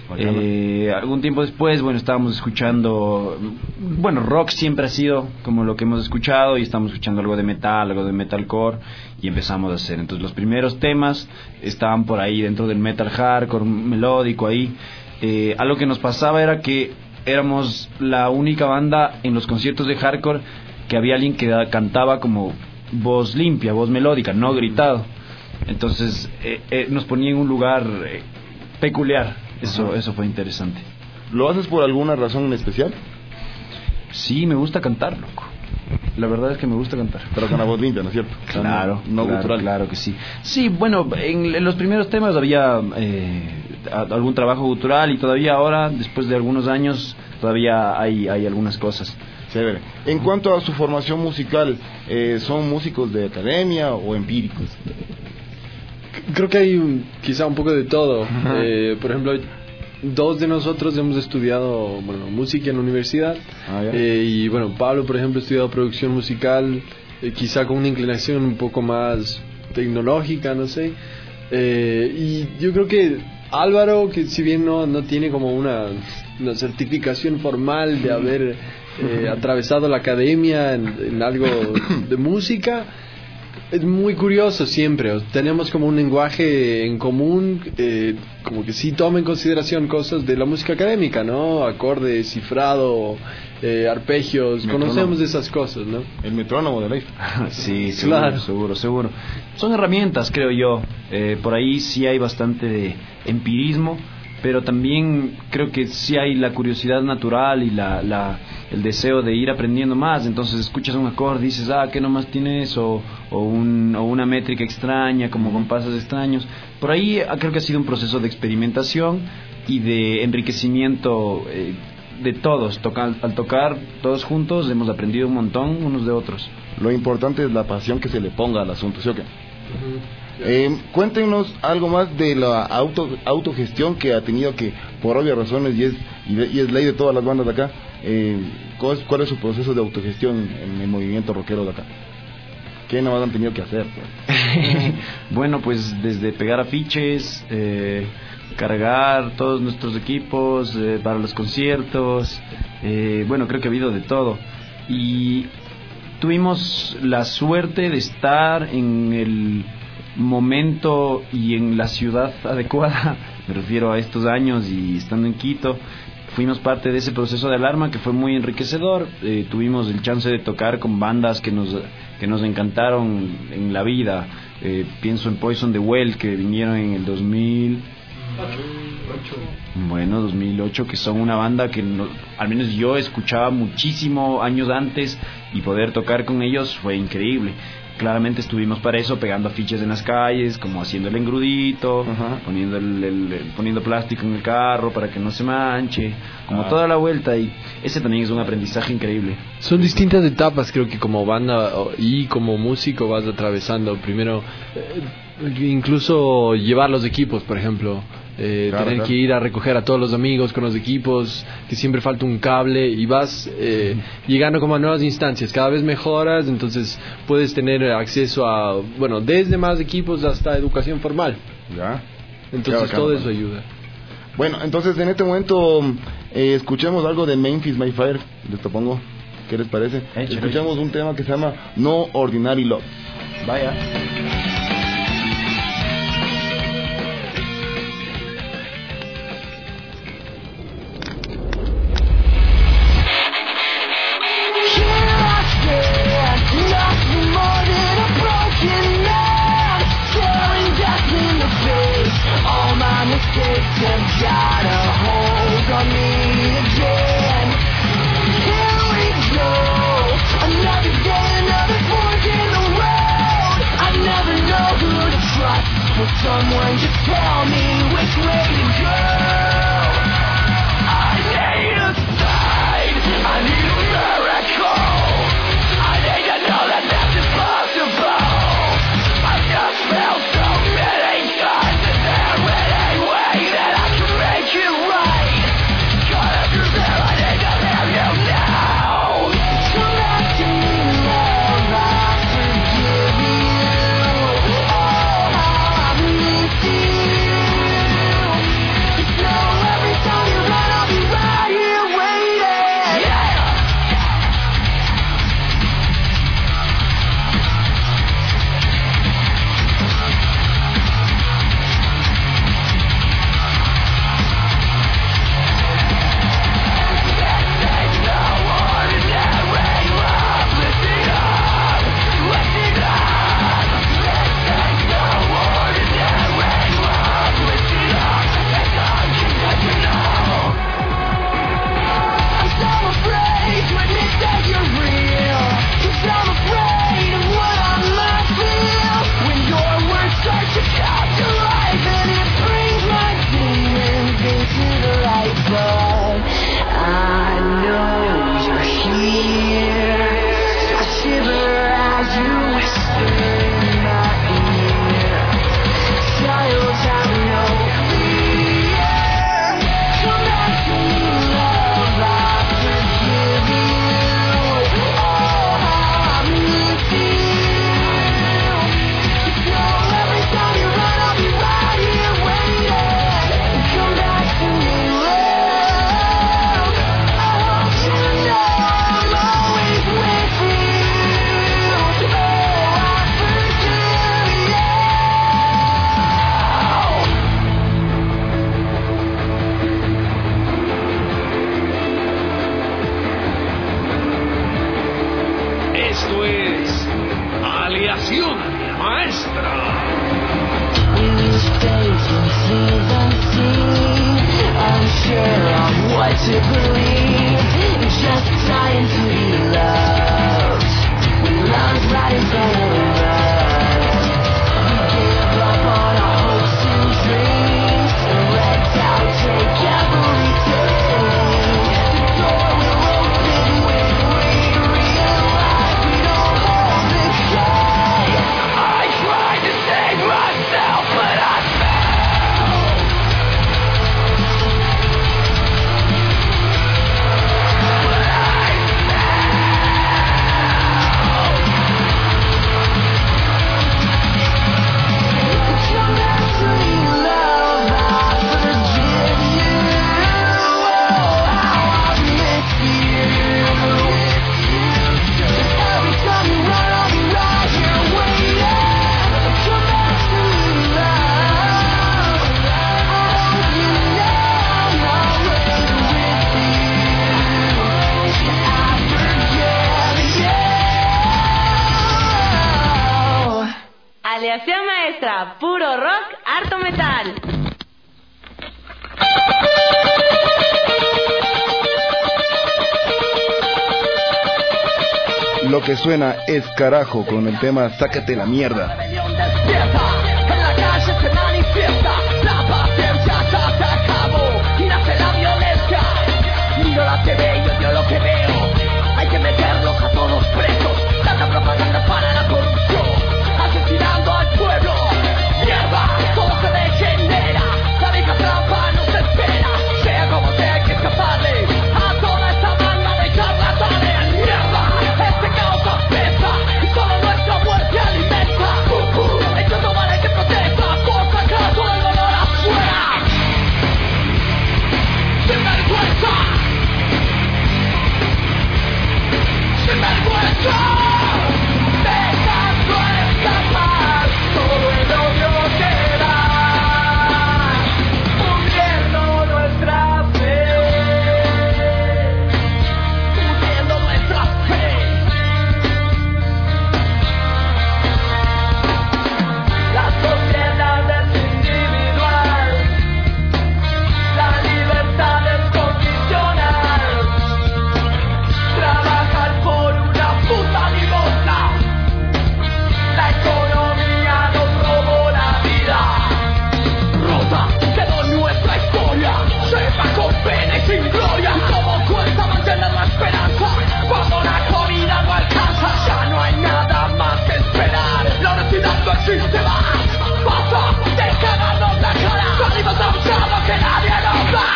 Eh, algún tiempo después, bueno, estábamos escuchando, bueno, rock siempre ha sido como lo que hemos escuchado, y estamos escuchando algo de metal, algo de metalcore, y empezamos a hacer. Entonces los primeros temas estaban por ahí dentro del metal hardcore, melódico ahí. Eh, algo que nos pasaba era que éramos la única banda en los conciertos de hardcore que había alguien que cantaba como voz limpia, voz melódica, no gritado. Entonces eh, eh, nos ponía en un lugar eh, peculiar. Eso, eso fue interesante. ¿Lo haces por alguna razón en especial? Sí, me gusta cantar, loco. La verdad es que me gusta cantar. Pero con la voz limpia, ¿no es cierto? Claro, no, no claro, gutural. Claro que sí. Sí, bueno, en, en los primeros temas había eh, algún trabajo gutural, y todavía ahora, después de algunos años, todavía hay, hay algunas cosas. Chévere. En cuanto a su formación musical, eh, ¿son músicos de academia o empíricos? Creo que hay un, quizá un poco de todo. Eh, por ejemplo, dos de nosotros hemos estudiado, bueno, música en la universidad. Ah, eh, y bueno, Pablo, por ejemplo, ha estudiado producción musical, eh, quizá con una inclinación un poco más tecnológica, no sé. Eh, y yo creo que Álvaro, que si bien no, no tiene como una, una certificación formal de haber eh, atravesado la academia en, en algo de música, es muy curioso siempre. Tenemos como un lenguaje en común, eh, como que sí toma en consideración cosas de la música académica, ¿no? Acordes, cifrado, eh, arpegios, metrónomo. Conocemos esas cosas, ¿no? El metrónomo de ley. Sí, seguro, claro. seguro, seguro. Son herramientas, creo yo. Eh, por ahí sí hay bastante de empirismo, pero también creo que sí hay la curiosidad natural y la, la el deseo de ir aprendiendo más. Entonces escuchas un acorde y dices, ah, ¿qué nomás tiene eso? O, un, o una métrica extraña, como compases extraños. Por ahí creo que ha sido un proceso de experimentación, y de enriquecimiento eh, de todos. Toca, al tocar todos juntos hemos aprendido un montón unos de otros. Lo importante es la pasión que se le ponga al asunto, ¿sí o qué? Uh-huh. Eh, cuéntenos algo más de la auto, autogestión que ha tenido, que por obvias razones y es, y, de, y es ley de todas las bandas de acá. Eh, ¿cuál, es, ¿Cuál es su proceso de autogestión en el movimiento rockero de acá? ¿Qué nada más han tenido que hacer? Pues? Bueno, pues desde pegar afiches, eh, cargar todos nuestros equipos eh, para los conciertos, eh, bueno, creo que ha habido de todo. Y tuvimos la suerte de estar en el momento y en la ciudad adecuada, me refiero a estos años, y estando en Quito fuimos parte de ese proceso de Alarma que fue muy enriquecedor. Eh, tuvimos el chance de tocar con bandas que nos que nos encantaron en la vida. Eh, pienso en Poison the Well, que vinieron en el dos mil ocho. Bueno, dos mil ocho, que son una banda que no, al menos yo escuchaba muchísimo años antes, y poder tocar con ellos fue increíble. Claramente estuvimos para eso pegando afiches en las calles, como haciendo el engrudito, uh-huh. poniendo el, el, el, poniendo plástico en el carro para que no se manche, como ah. toda la vuelta, y ese también es un aprendizaje increíble. Son distintas etapas, creo que como banda y como músico vas atravesando. Primero, eh, incluso llevar los equipos, por ejemplo. Eh, claro, tener claro. que ir a recoger a todos los amigos con los equipos, que siempre falta un cable, y vas eh, uh-huh. llegando como a nuevas instancias, cada vez mejoras, entonces puedes tener acceso a, bueno, desde más equipos hasta educación formal. Ya. Entonces claro, todo claro. eso ayuda. Bueno, entonces en este momento eh, escuchemos algo de Memphis May Fire, les propongo, ¿qué les parece? Hecho, escuchamos hecho. un tema que se llama No Ordinary Love. Vaya. Got a hold on me again. Here we go. Another day, another fork in the road. I never know who to trust. Will someone just tell me which way to go? I need a sign. I need a miracle. I need to know that that's impossible. I just felt so many times. Is there any way that I can make it right? God, if you're there, I need to hear you now. Come back to me, love, I forgive you. Oh, I miss you. Just know every time you run, I'll be right here waiting. Yeah. Esto es Aleación Maestra. Unsure of what to believe, just trying to be loved. When love's right in front of us, we give up on our hopes and dreams, and let's out take Aleación Maestra, puro rock, harto metal. Lo que suena es Carajo con el tema Sácate la mierda. En la calle se manifiesta, la paciencia ya se acabó y nace la violencia. Miro la T V y odio lo que veo. Hay que meterlos a todos presos. Tanta propaganda para la corrupción, asesinando al pueblo. Mierda, todo se degenera. La vieja trampa nos espera. Sea como sea, hay que escaparle a toda esta banda de charlatanes. Mierda, este caos apesta y solo nuestra muerte alimenta. Uh, uh, ellos no valen que protesta por sacar todo el dolor afuera. Sin vergüenza, sin vergüenza. Dejando escapar todo el odio que da, hundiendo nuestra fe, hundiendo nuestra fe. La sociedad es individual, la libertad es condicional. Trabajar por una puta limosna, la economía nos robó la vida. Rota quedó nuestra historia, sepa con pena y sin gloria. Cómo cuesta mantener la esperanza cuando la comida no alcanza. Ya no hay nada más que esperar, la honestidad no existe más. Basta de cagarnos la cara, salimos a buscar lo que nadie nos da.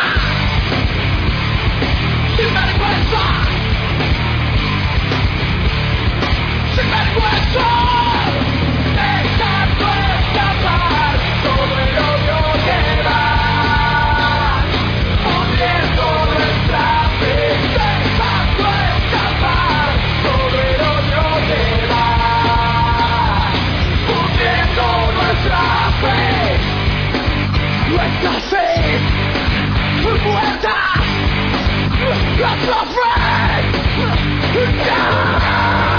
Sin vergüenza, sin vergüenza, dejando escapar todo el odio que da, hundiendo nuestra fe. Dejando escapar todo el odio que da, hundiendo nuestra fe. Nuestra fe muerta, nuestra fe ya.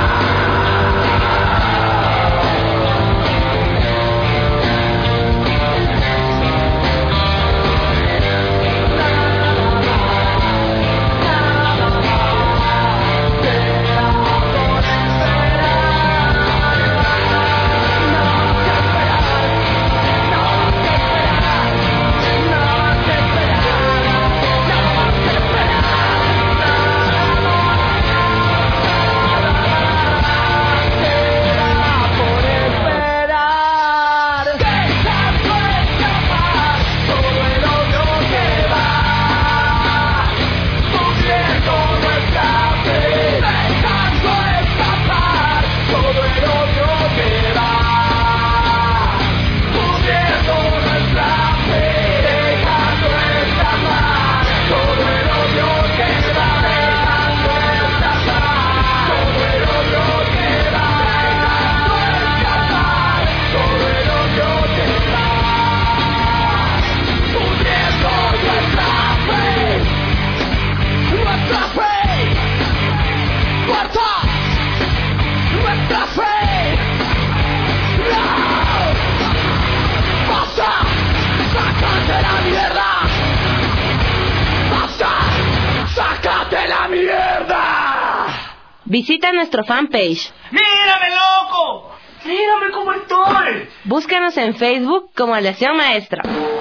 Visita nuestro fanpage. ¡Mírame, loco! ¡Mírame cómo estoy! Búscanos en Facebook como Aleación Maestra.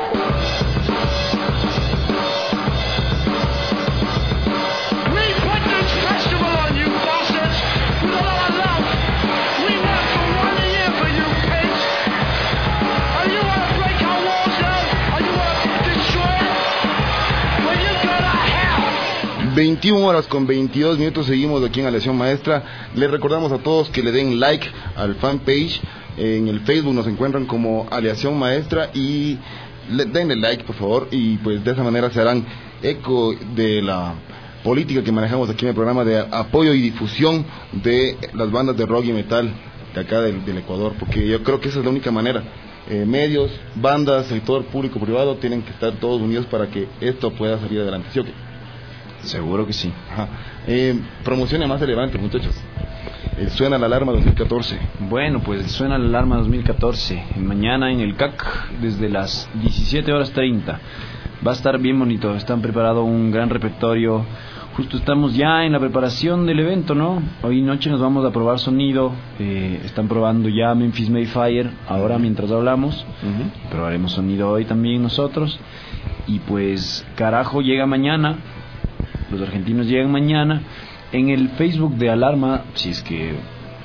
veintiuna horas con veintidós minutos, seguimos aquí en Aleación Maestra. Les recordamos a todos que le den like al fanpage. En el Facebook nos encuentran como Aleación Maestra y le, denle like, por favor, y pues de esa manera se harán eco de la política que manejamos aquí en el programa de apoyo y difusión de las bandas de rock y metal de acá del, del Ecuador, porque yo creo que esa es la única manera. Eh, medios, bandas, sector público, privado, tienen que estar todos unidos para que esto pueda salir adelante, ¿sí o qué? Seguro que sí. Ajá. Eh, promocione más relevante, muchachos. el Suena la Alarma dos mil catorce. Bueno, pues Suena la Alarma dos mil catorce, mañana en el C A C, desde las diecisiete horas treinta. Va a estar bien bonito, están preparado un gran repertorio. Justo estamos ya en la preparación del evento, ¿no? Hoy noche nos vamos a probar sonido. Eh, están probando ya Memphis Mayfire ahora mientras hablamos. Uh-huh. Probaremos sonido hoy también nosotros. Y pues Carajo llega mañana. Los argentinos llegan mañana. En el Facebook de Alarma, si es que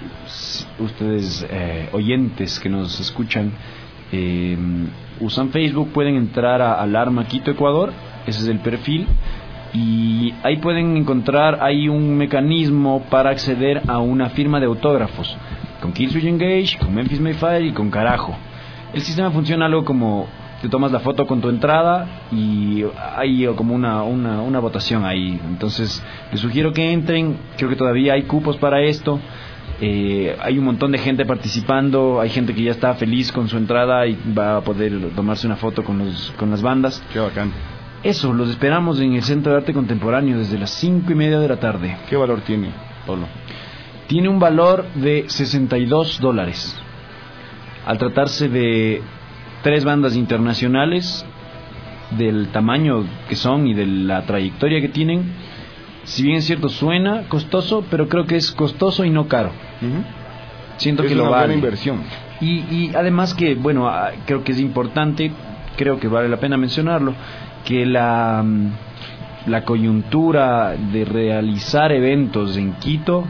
ustedes eh, oyentes que nos escuchan eh, usan Facebook, pueden entrar a Alarma Quito Ecuador. Ese es el perfil. Y ahí pueden encontrar, hay un mecanismo para acceder a una firma de autógrafos con Killswitch Engage, con Memphis Mayfire y con Carajo. El sistema funciona algo como te tomas la foto con tu entrada y hay como una, una, una votación ahí. Entonces les sugiero que entren, creo que todavía hay cupos para esto. Eh, hay un montón de gente participando, hay gente que ya está feliz con su entrada y va a poder tomarse una foto con, los, con las bandas. Qué bacán. Eso, los esperamos en el Centro de Arte Contemporáneo desde las cinco y media de la tarde. ¿Qué valor tiene, Pablo? Tiene un valor de sesenta y dos dólares. Al tratarse de tres bandas internacionales, del tamaño que son y de la trayectoria que tienen, si bien es cierto suena costoso, pero creo que es costoso y no caro. Uh-huh. Siento es que lo vale. Es una buena inversión. Y, y además que, bueno, creo que es importante, creo que vale la pena mencionarlo, que la, la coyuntura de realizar eventos en Quito,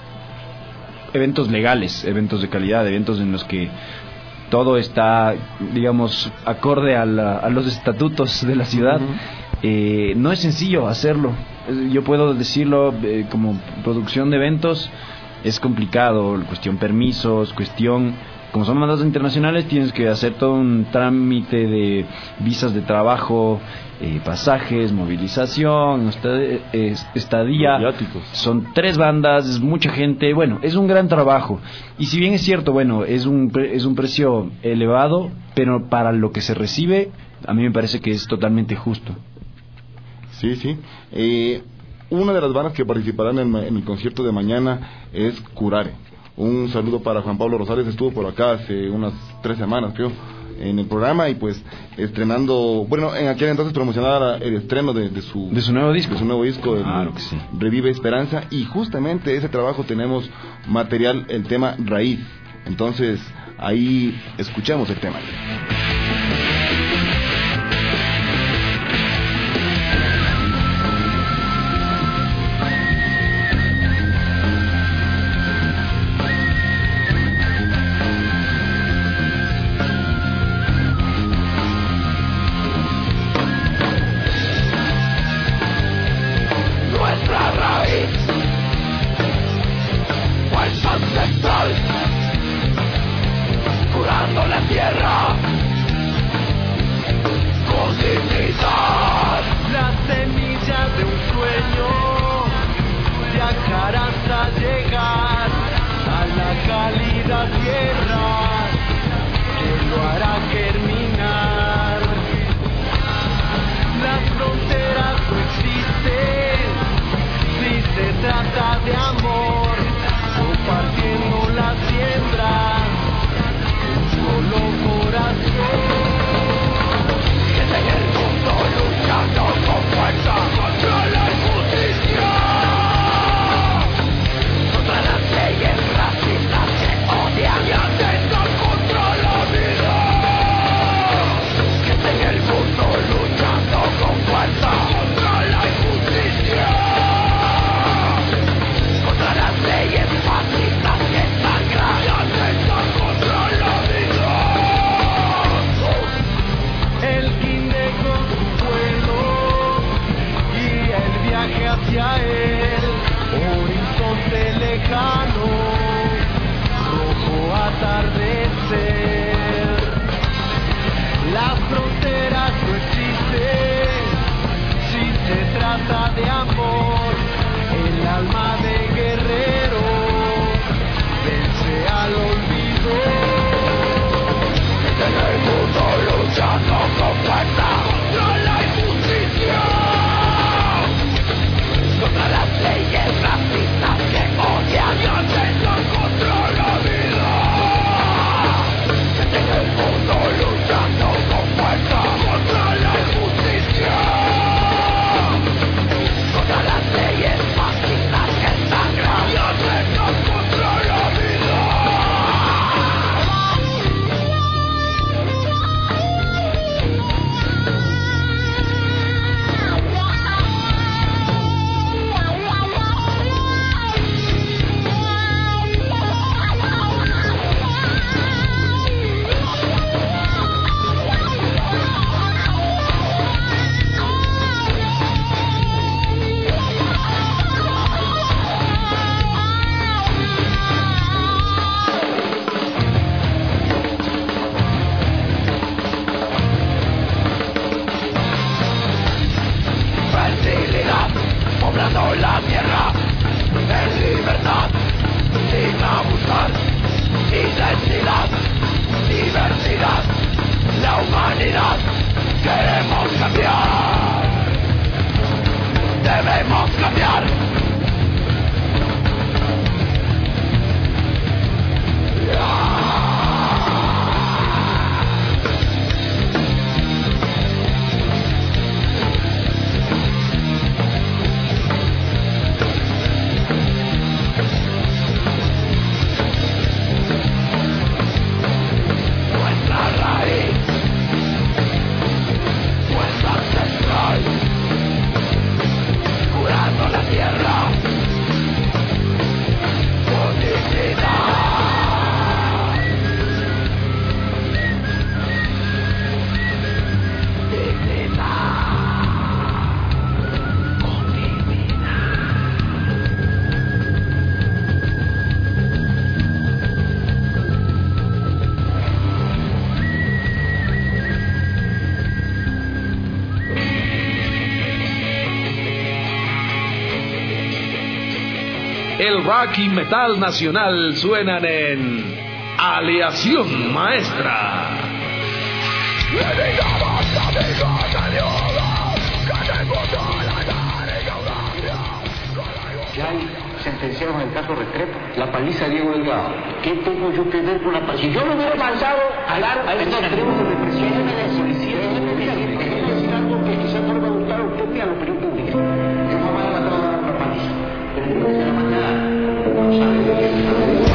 eventos legales, eventos de calidad, eventos en los que todo está, digamos, acorde a, la, a los estatutos de la ciudad, uh-huh. eh, no es sencillo hacerlo. Yo puedo decirlo, eh, como producción de eventos es complicado, cuestión permisos, cuestión... Como son mandatos internacionales, tienes que hacer todo un trámite de visas de trabajo, eh, pasajes, movilización, estadía. Son tres bandas, es mucha gente. Bueno, es un gran trabajo. Y si bien es cierto, bueno, es un es un precio elevado, pero para lo que se recibe, a mí me parece que es totalmente justo. Sí, sí. Eh, una de las bandas que participarán en, en el concierto de mañana es Curare. Un saludo para Juan Pablo Rosales, estuvo por acá hace unas tres semanas, creo, en el programa y pues estrenando, bueno, en aquel entonces promocionaba el estreno de, de su de su nuevo disco, de su nuevo disco, claro que sí. Revive Esperanza, y justamente ese trabajo tenemos material, el tema Raíz. Entonces ahí escuchamos el tema. Contra las leyes racistas que odian y El rock y metal nacional suenan en Aleación Maestra. Ya sentenciaron el caso Restrepo, la paliza de Diego Delgado. ¿Qué tengo yo que ver con la paliza? Si yo lo hubiera lanzado al a estos extremos de represión de la policía, déjeme decir algo que quizás no le va a gustar a usted ni a la opinión pública. Yo jamás he matado a dar una paliza, pero no se la manda, no sabe de qué se sabe.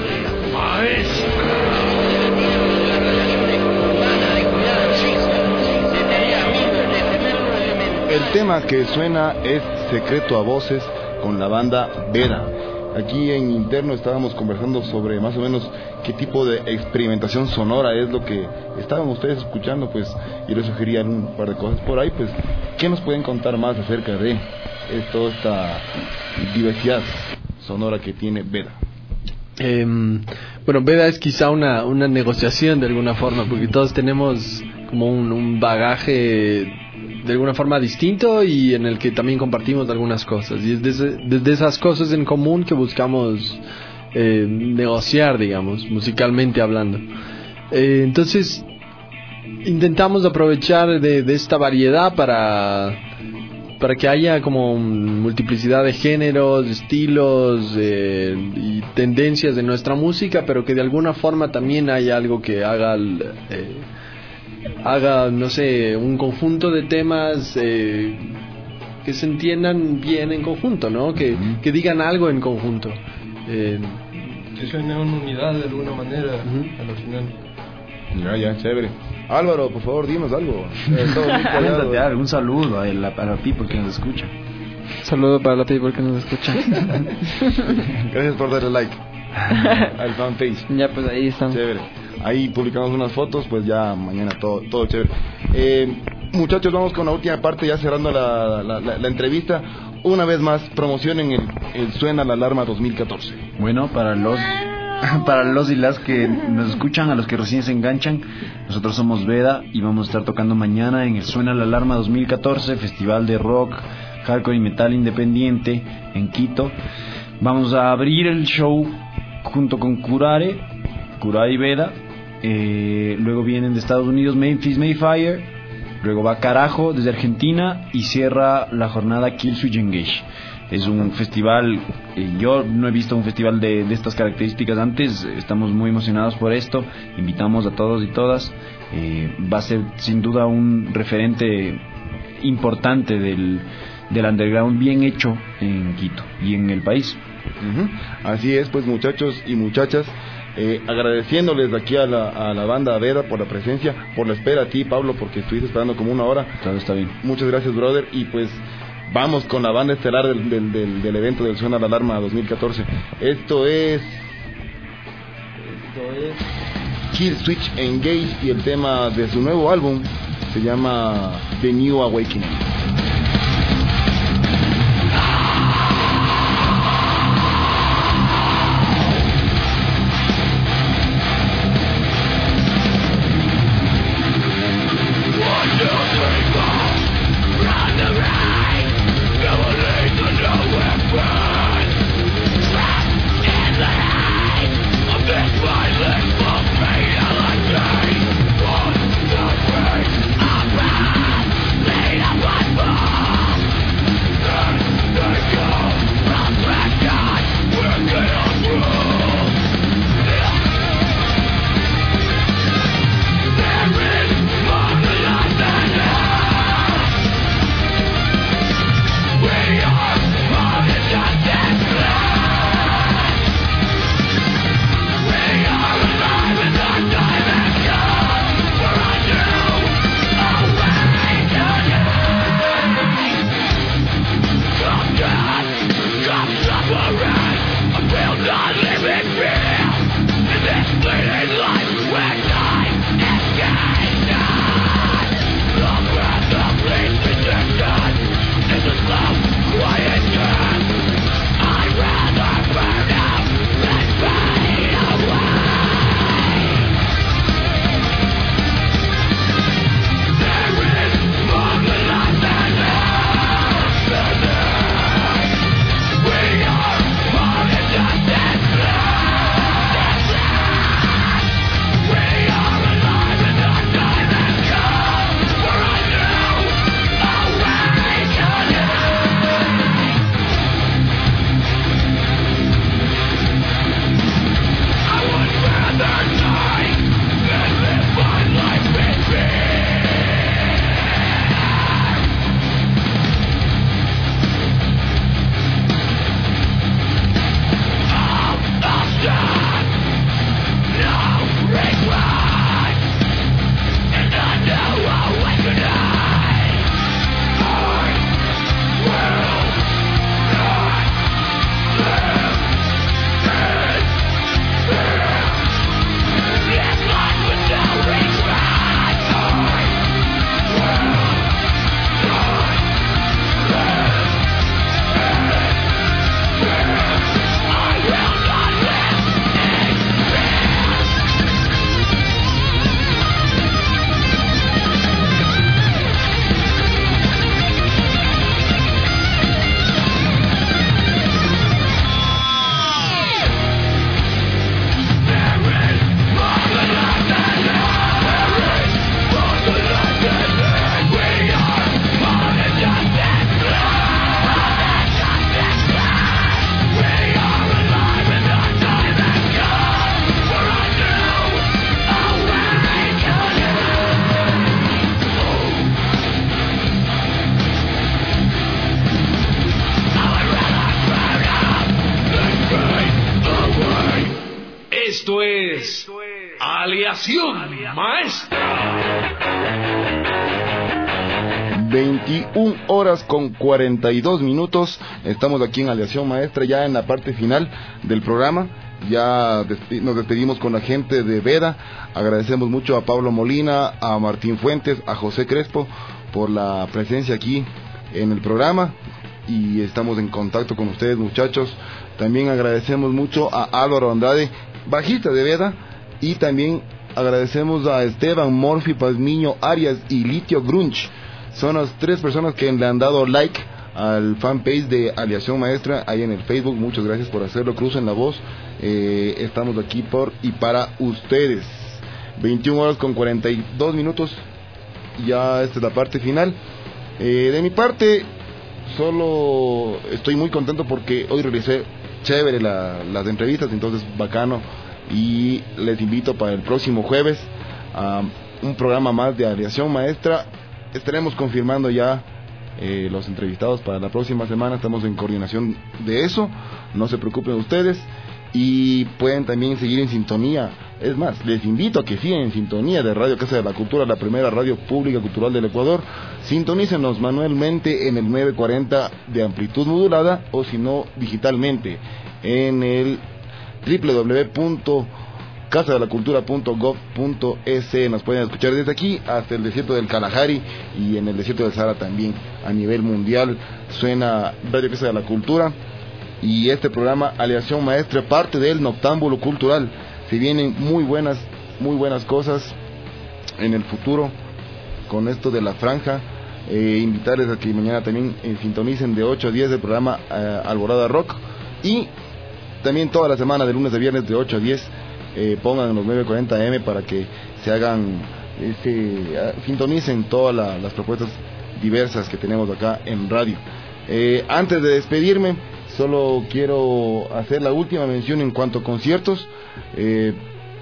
Maestra. El tema que suena es Secreto a Voces con la banda Veda. Aquí en interno estábamos conversando sobre más o menos qué tipo de experimentación sonora es lo que estaban ustedes escuchando, pues yo les sugería un par de cosas por ahí, pues ¿qué nos pueden contar más acerca de toda esta diversidad sonora que tiene Veda? Eh, bueno, Veda es quizá una, una negociación de alguna forma, porque todos tenemos como un, un bagaje de alguna forma distinto y en el que también compartimos algunas cosas, y es desde, desde esas cosas en común que buscamos eh, negociar, digamos, musicalmente hablando. Eh, entonces intentamos aprovechar de, de esta variedad para para que haya como multiplicidad de géneros, estilos eh, y tendencias de nuestra música, pero que de alguna forma también haya algo que haga el, eh, haga, no sé, un conjunto de temas eh, que se entiendan bien en conjunto, ¿no? Que, uh-huh. que digan algo en conjunto. Eh, que suene una unidad de alguna manera, uh-huh. a lo final. Ya, ya, chévere. Álvaro, por favor, dinos algo. Eh, un saludo a la, a la people que nos escucha. Saludo para la people que nos escucha. Gracias por darle like al fanpage. Ya, pues ahí estamos. Chévere. Ahí publicamos unas fotos, pues ya mañana todo todo chévere. Eh, muchachos, vamos con la última parte, ya cerrando la, la, la, la entrevista. Una vez más, promocionen el, el Suena la Alarma dos mil catorce. Bueno, para los para los y las que nos escuchan, a los que recién se enganchan, nosotros somos Veda y vamos a estar tocando mañana en el Suena la Alarma dos mil catorce, festival de rock, hardcore y metal independiente en Quito. Vamos a abrir el show junto con Curare, Curare y Veda. Eh, luego vienen de Estados Unidos Memphis Mayfire, luego va Carajo desde Argentina y cierra la jornada Killswitch Engage. Es un festival, eh, yo no he visto un festival de, de estas características antes, estamos muy emocionados por esto, invitamos a todos y todas, eh, va a ser sin duda un referente importante del, del underground bien hecho en Quito y en el país. Uh-huh. Así es, pues muchachos y muchachas, eh, agradeciéndoles aquí a la, a la banda Veda por la presencia, por la espera a ti, Pablo, porque estuviste esperando como una hora. Claro, está bien. Muchas gracias, brother, y pues vamos con la banda estelar del, del, del, del evento del Suena la Alarma dos mil catorce. Esto es Esto es Killswitch Engage y el tema de su nuevo álbum se llama The New Awakening. One Esto es Aleación Maestra. veintiuna horas con cuarenta y dos minutos. Estamos aquí en Aleación Maestra, ya en la parte final del programa. Ya despe- nos despedimos con la gente de Veda. Agradecemos mucho a Pablo Molina, a Martín Fuentes, a José Crespo por la presencia aquí en el programa. Y estamos en contacto con ustedes, muchachos. También agradecemos mucho a Álvaro Andrade, bajista de Veda. Y también agradecemos a Esteban, Morphy, Pazmiño, Arias y Litio Grunge. Son las tres personas que le han dado like al fanpage de Aleación Maestra ahí en el Facebook. Muchas gracias por hacerlo, crucen la voz. Eh, estamos aquí por y para ustedes. veintiuna horas con cuarenta y dos minutos. Ya esta es la parte final. Eh, de mi parte, solo estoy muy contento porque hoy realicé chévere la, las entrevistas, entonces bacano. Y les invito para el próximo jueves a un programa más de Aleación Maestra. Estaremos confirmando ya eh, los entrevistados para la próxima semana. Estamos en coordinación de eso, no se preocupen ustedes. Y pueden también seguir en sintonía. Es más, les invito a que sigan en sintonía de Radio Casa de la Cultura, la primera radio pública cultural del Ecuador. Sintonícenos manualmente en el nueve cuarenta de amplitud modulada, o si no, digitalmente en el doble u doble u doble u punto casa de la cultura punto gov punto es. Nos pueden escuchar desde aquí hasta el desierto del Kalahari y en el desierto del Sahara también. A nivel mundial suena Radio Casa de la Cultura. Y este programa Aleación Maestra, parte del Noctámbulo Cultural. Se vienen muy buenas, muy buenas cosas en el futuro con esto de la franja. Eh, invitarles a que mañana también eh, sintonicen de ocho a diez el programa eh, Alborada Rock. Y también toda la semana, de lunes a viernes, de ocho a diez, eh, pongan los nueve cuarenta a eme para que se hagan, este, sintonicen todas la, las propuestas diversas que tenemos acá en radio. Eh, antes de despedirme, solo quiero hacer la última mención en cuanto a conciertos. Eh,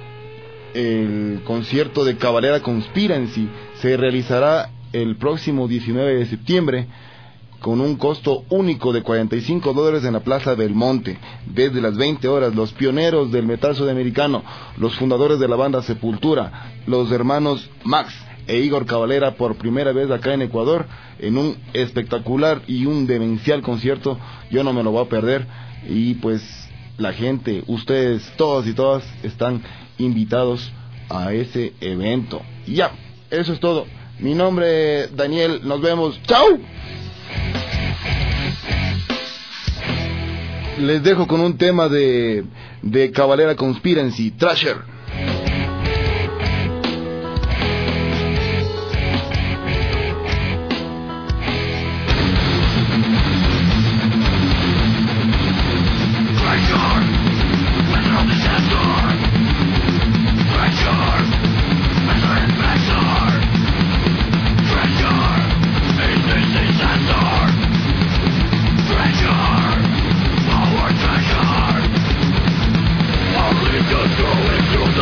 el concierto de Cavalera Conspiracy se realizará el próximo diecinueve de septiembre con un costo único de cuarenta y cinco dólares en la Plaza Belmonte, desde las veinte horas. Los pioneros del metal sudamericano, los fundadores de la banda Sepultura, los hermanos Max e Igor Cavalera, por primera vez acá en Ecuador, en un espectacular y un demencial concierto. Yo no me lo voy a perder. Y pues la gente, ustedes, todos y todas, están invitados a ese evento. Y ya, eso es todo. Mi nombre es Daniel, nos vemos. ¡Chao! Les dejo con un tema de, de Cavalera Conspiracy, Thrasher. Only to throw it through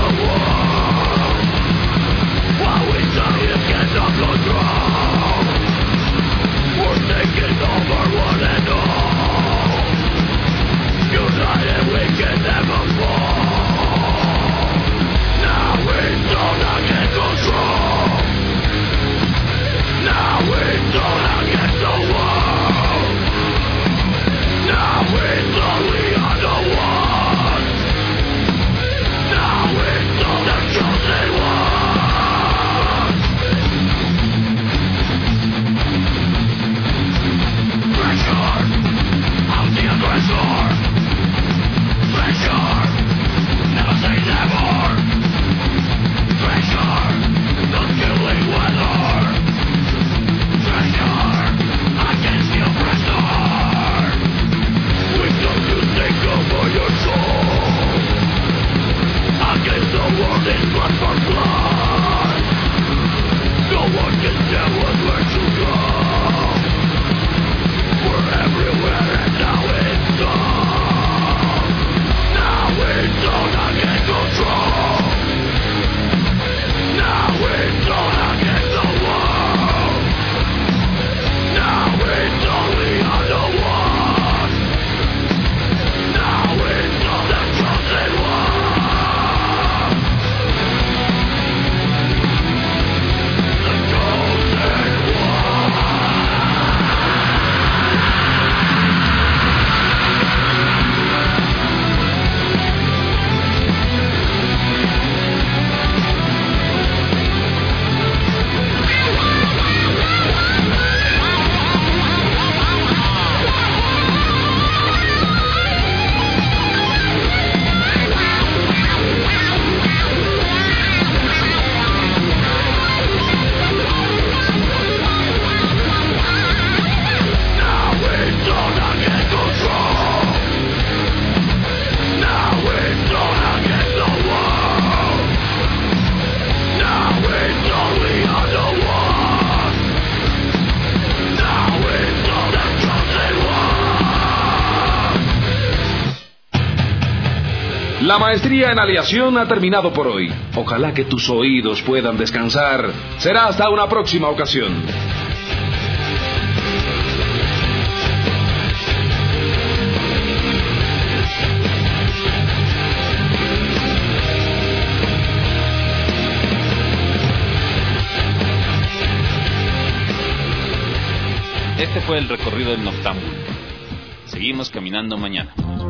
La maestría en aleación ha terminado por hoy. Ojalá que tus oídos puedan descansar. Será hasta una próxima ocasión. Este fue el recorrido del noctámbulo. Seguimos caminando mañana.